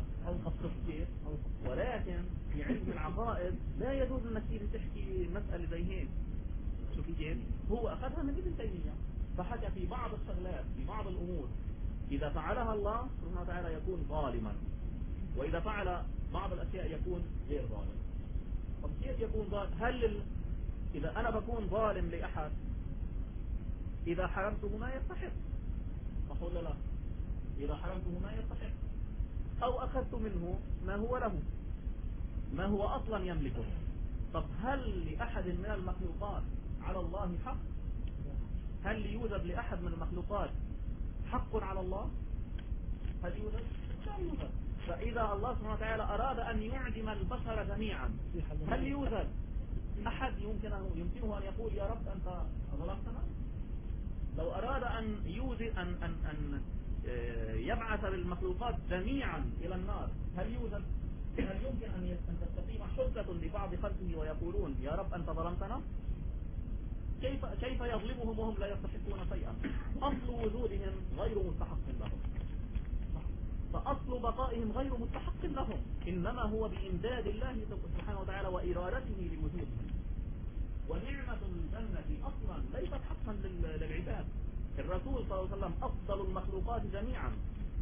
ولكن في علم العقائد لا يجوز انك تحكي مسألة زي هيك. شوف كيف هو أخذها من ابن تيمية، فحكى في بعض الشغلات في بعض الأمور إذا فعلها الله سبحانه وتعالى يكون ظالما، وإذا فعل بعض الأشياء يكون غير ظالم. طب كيف يكون ظالم؟ إذا أنا بكون ظالم لأحد إذا حرمته ما يستحق، صح ولا لا؟ إذا حرمته ما يستحق، أو أخذت منه ما هو له، ما هو أصلا يملكه. طب هل لأحد من المخلوقات على الله حق؟ هل يوجد لأحد من المخلوقات حق على الله؟ هل يوجد؟ لا يوجد. فإذا الله سبحانه وتعالى أراد أن يعدم البشر جميعا، هل يوجد أحد يمكنه أن يقول يا رب أنت ظلمتنا؟ لو أراد أن يوجد أن يبعث بالمخلوقات جميعا إلى النار، هل يمكن أن تستقيم حجة لبعض خلقه ويقولون يا رب أنت ظلمتنا؟ كيف يظلمهم وهم لا يستحقون شيئا؟ أصل وجودهم غير مستحق لهم، فأصل بقائهم غير مستحق لهم، إنما هو بإمداد الله سبحانه وتعالى وإرادته لوجودهم. ونعمة الجنة أصلا ليست حقا للعباد. الرسول صلى الله عليه وسلم أفضل المخلوقات جميعا،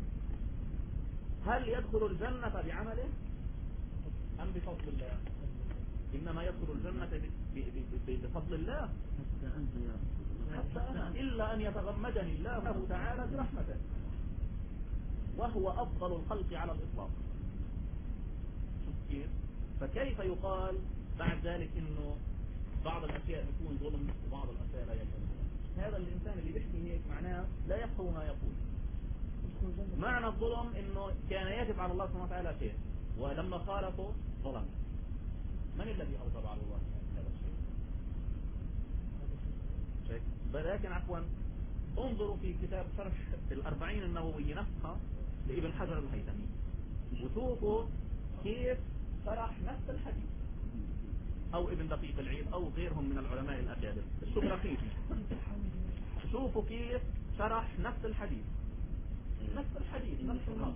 هل يدخل الجنة بعمله أم بفضل الله؟ إنما يدخل الجنة بفضل الله، حتى أنا إلا أن يتغمدني الله تعالى برحمته. وهو أفضل الخلق على الإطلاق. شوف كيف؟ فكيف يقال بعد ذلك إنه بعض الأشياء يكون ظلم وبعض الأشياء لا يكون ظلم؟ هذا الإنسان اللي بيحكي هيك معناه لا يفهم ما يقول. معنى الظلم إنه كان يجب على الله سبحانه وتعالى شيء ولما خالفه ظلم. من الذي أوجب على الله هذا الشيء؟ لكن عفوا انظروا في كتاب شرح الأربعين النووي نفسها لابن حجر الهيثمي وشوفوا كيف شرح نفس الحديث، أو ابن دقيق العيد أو غيرهم من العلماء الأكابر الشبرخيتي. شوفوا كيف شرح نفس الحديث نفس النص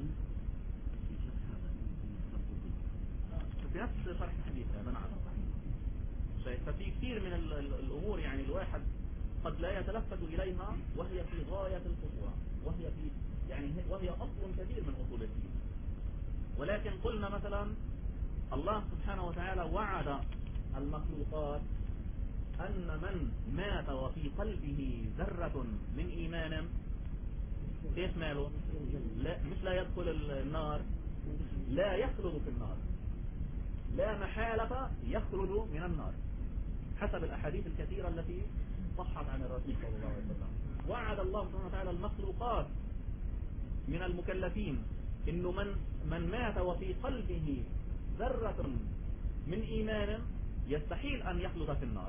في نفس شرح الحديث هذا. نعم. ففي كثير من الأمور يعني الواحد قد لا يتلفت إليها وهي في غاية الخطورة، وهي أصل كبير من أصول الدين. ولكن قلنا مثلا الله سبحانه وتعالى وعد المخلوقات أن من مات وفي قلبه ذرة من إيمان كيف ماله؟ مش لا يدخل النار، لا يخلد في النار، لا محالة يخرج من النار حسب الأحاديث الكثيرة التي صحت عن الرسول صلى الله عليه وسلم. وعد الله سبحانه وتعالى المخلوقات من المكلفين إنه من مات وفي قلبه ذرة من إيمان يستحيل أن يخلد في النار.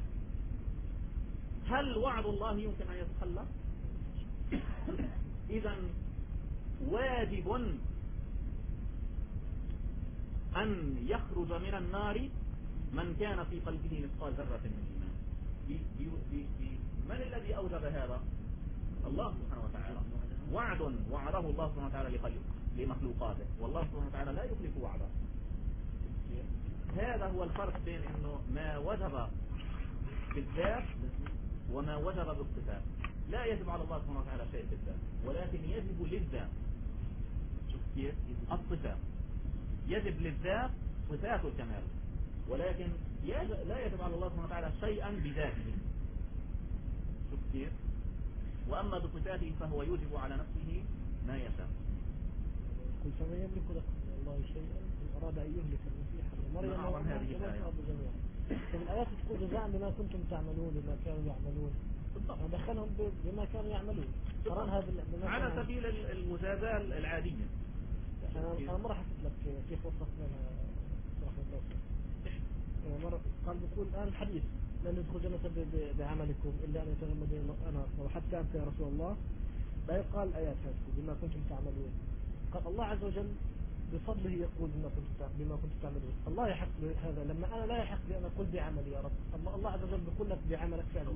هل وعد الله يمكن أن يتخلف؟ إذا واجب أن يخرج من النار من كان في قلبه مثقال ذرة من إيمان. من الذي أوجب هذا؟ الله سبحانه وتعالى. وعد وعده الله سبحانه وتعالى لمخلوقاته، والله سبحانه وتعالى لا يخلف وعده. هذا هو الفرق بين إنه ما وجب بالذات وما وجب بالصفات. لا يجب على الله سبحانه وتعالى شيء بالذات، ولكن يجب للذات. شوف كيف؟ الصفات يجب للذات صفات الكمال، ولكن لا يجب على الله سبحانه وتعالى شيئا بذاته. شوف كيف؟ وأما بصفاته فهو يوجب على نفسه ما يشاء. قل فمن يملك لك الله شيئا إن أراد أن يهلك المسيح ومريم وعيسى جميعا. في الآيات تقول جزاء بما كنتم تعملون بما كانوا يعملون، دخلهم بما كانوا يعملون على سبيل المجازاة العادية. أنا مرة حكيت لك كيف وصفنا لها رحمة الله. مرة قال بيقول الآن الحديث لن يدخل جنة بعملكم إلا أن يتغمد أنا وحتى أنت يا رسول الله. لا يقال آيات بما كنتم تعملون. قال الله عز وجل بفضله يقول بما كنتم تعملون. الله يحق هذا لما أنا لا يحق لي أن أقول بعملي يا رب. أما الله عز وجل بيقول لك بعملك فعلا.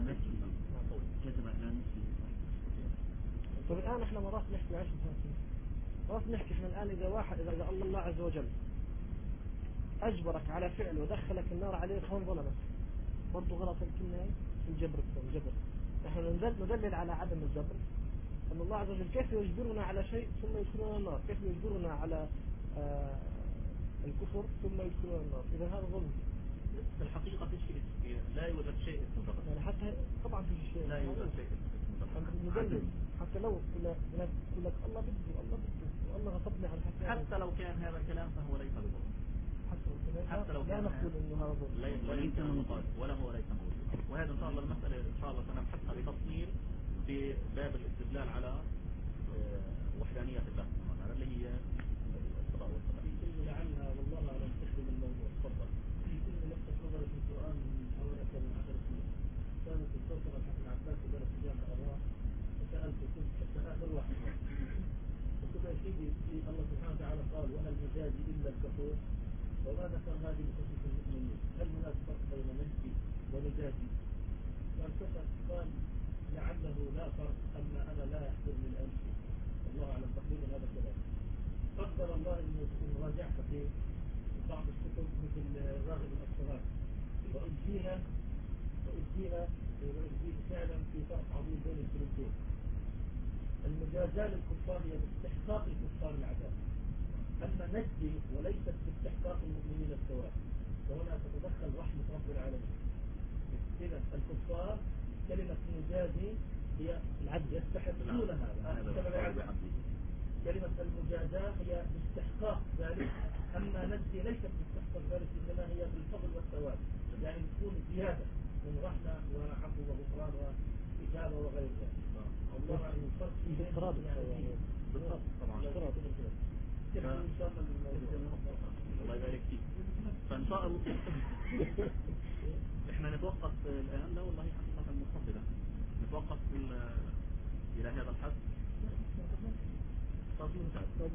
طيب الآن احنا مرات نحكي عيش مرات نحكي احنا الآن إذا الله عز وجل أجبرك على فعل ودخلك النار عليه فهم ظلمك برضو غلط الكلمة في الجبر. نحن ندلل على عدم الجبر أن الله عز وجل كيف يجبرنا على شيء ثم يدخلنا النار، كيف يجبرنا على الكفر ثم يدخلنا النار. إذا هذا ظلم في الحقيقة في شيء لا يوجد شيء اسمه جبر. يعني حتى طبعا في شيء لا يوجد شيء اسمه جبر. ندلل حتى لو يقول لك الله بده والله غضبني على حتى لو كان هذا الكلام فهو ليس بظلم. حتى لو لا نقول انه هذا ظلم ليس مقال ولا هو ليس موجود. وهذا ان شاء الله المسألة ان شاء الله سنبحثها بتفصيل في باب الاستدلال على وحدانية الله سبحانه وتعالى اللي هي القضاء والقدر. في كلمة لعلها والله أعلم تخدم الموضوع. تفضل. في كلمة لفتت نظري في القرآن من حوالي أكثر من 10 سنين. كانت السلطنة ابن عباس درس جامعة الله وسألت كنت حتى آخر واحد. قلت يا سيدي الله سبحانه وتعالى قال وهل نجازي إلا الكفور، وما ذكر هذه بخصوص المؤمنين. هل هناك فرق بين نجزي ونجازي؟ قال لعله لا فرق، أما أنا لا يحضرني الآن شيء. الله أعلم تقريبا هذا الكلام. قدر الله إنه راجعت في بعض الكتب مثل الراغب الأصفهاني وأجينا فعلا في فرق عظيم بين الكلمتين. المجازاة للكفار هي باستحقاق الكفار العذاب، أما نجزي وليست باستحقاق المؤمنين الثواب، وهنا تتدخل رحمة رب العالمين. إذا الكفار كلمة مجازي هي العدل يستحقون هذا كلمة المجازاة هي باستحقاق ذلك، أما نجزي ليست باستحقاق ذلك، إنما هي بالفضل والثواب، يعني تكون زيادة من رحمة وعفو وغفران وإجابة وغير ذلك. الله الفرق يعني بالضبط طبعا. الله يبارك فيك. فإن شاء الله احنا نتوقف الآن. لا والله حقيقة مفضلة نتوقف إلى هذا الحد. طب ممتاز.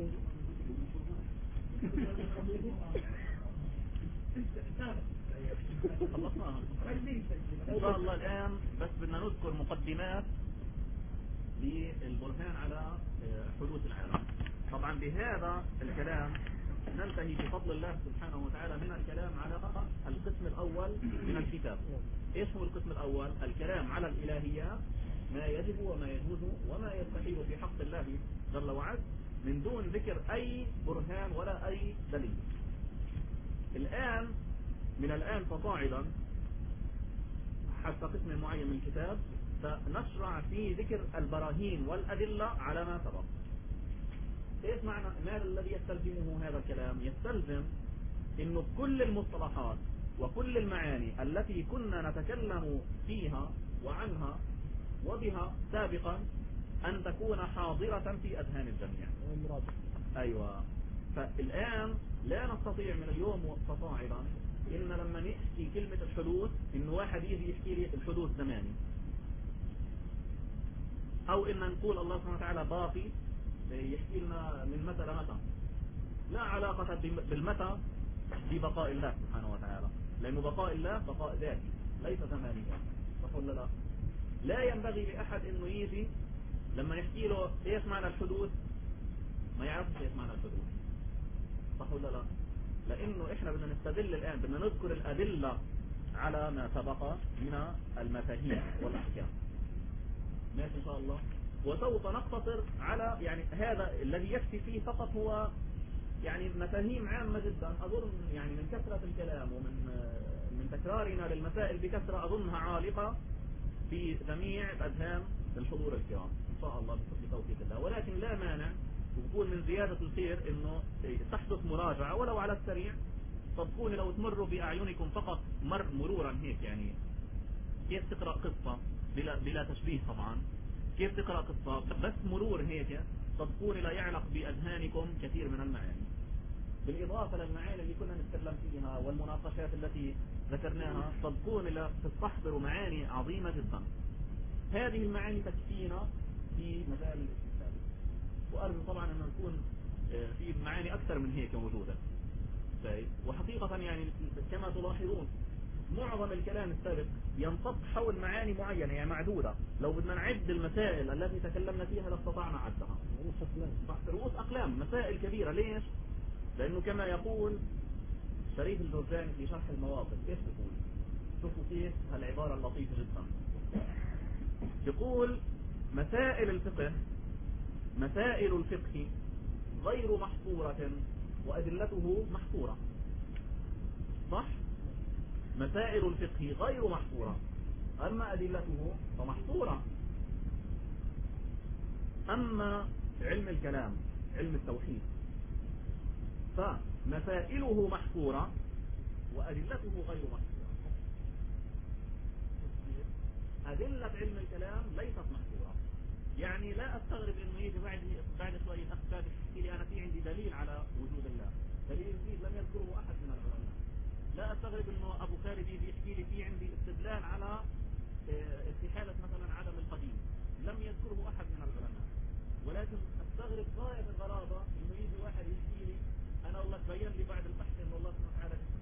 خلصناها إن شاء الله. الآن بس بدنا نذكر مقدمات للبرهان على حدوث العالم. طبعا بهذا الكلام ننتهي بفضل الله سبحانه وتعالى من الكلام على القسم الأول من الكتاب. ايش هو القسم الأول؟ الكلام على الإلهيات، ما يجب وما يجوز وما يستحيل في حق الله جل وعلا من دون ذكر أي برهان ولا أي دليل. الآن من الآن فصاعدا حتى قسم معين من الكتاب سنشرع في ذكر البراهين والأدلة على ما سبق. ايش معنى ما الذي يستلزمه هذا الكلام؟ يستلزم انه كل المصطلحات وكل المعاني التي كنا نتكلم فيها وعنها وبها سابقا ان تكون حاضرة في اذهان الجميع. ايوه. فالان لا نستطيع من اليوم فصاعدا ان لما نحكي كلمة الحدوث انه واحد يجي يحكي لي الحدوث زماني، او ان نقول الله سبحانه وتعالى باقي يحكي لنا من متى لمتى. لا علاقة بالمتى ببقاء الله سبحانه وتعالى، لأنه بقاء الله بقاء ذاتي ليس زماني. صح ولا لا؟ لا ينبغي لأحد انه يجي لما يحكي له ايش معنى الحدوث ما يعرفش ايش معنى الحدوث. صح ولا لا؟ لانه احنا بدنا نستدل الان، بدنا نذكر الادلة على ما سبق من المفاهيم والاحكام. ماشي ان شاء الله. وسوف نقتصر على يعني هذا الذي يكفي فيه فقط هو يعني مفاهيم عامة جدا. اظن يعني من كثرة الكلام ومن تكرارنا للمسائل بكثرة اظنها عالقة في جميع اذهان الحضور الكرام ان شاء الله بفضل توفيق الله. ولكن لا مانع وبكون من زيادة الخير انه تحدث مراجعة ولو على السريع. صدقوني لو تمروا باعينكم فقط مرورا هيك، يعني كيف تقرأ قصة بلا تشبيه طبعا، كيف تقرأ قصة بس مرور هيك، صدقوني لا يعلق بأذهانكم كثير من المعاني، بالإضافة للمعاني اللي كنا نتكلم فيها والمناقشات التي ذكرناها. صدقوني لا تستحضروا معاني عظيمة جدا. هذه المعاني تكفينا في مجال الاستفادة، وأرجو طبعا أن نكون في معاني أكثر من هيك موجودة. وحقيقة يعني كما تلاحظون معظم الكلام السابق ينصب حول معاني معينة يعني معدودة. لو بدنا نعد المسائل التي تكلمنا فيها لاستطعنا عدها. رؤوس أقلام، مسائل كبيرة. ليش؟ لأنه كما يقول شريف الجرجاني في شرح المواقف، ايش بيقول؟ شوفوا كيف هالعبارة اللطيفة جدا. يقول مسائل الفقه غير محصورة وأدلته محصورة. صح؟ مسائل الفقه غير محصورة، أما أدلته فمحصورة. أما علم الكلام علم التوحيد فمسائله محصورة وأدلته غير محصورة. أدلة علم الكلام ليست محصورة. يعني لا أستغرب إنه يجي بعد شوية أخ ثابت يحكي لي أنا في عندي دليل على وجود الله، دليل جديد لم يذكره أحد من العلماء. لا أستغرب إنه أبو خالد يجي يحكي لي في عندي استدلال على استحالة مثلا عدم القديم، لم يذكره أحد من العلماء. ولكن أستغرب غاية الغرابة إنه يجي واحد يحكي لي أنا والله تبين لي بعد البحث إنه الله سبحانه وتعالى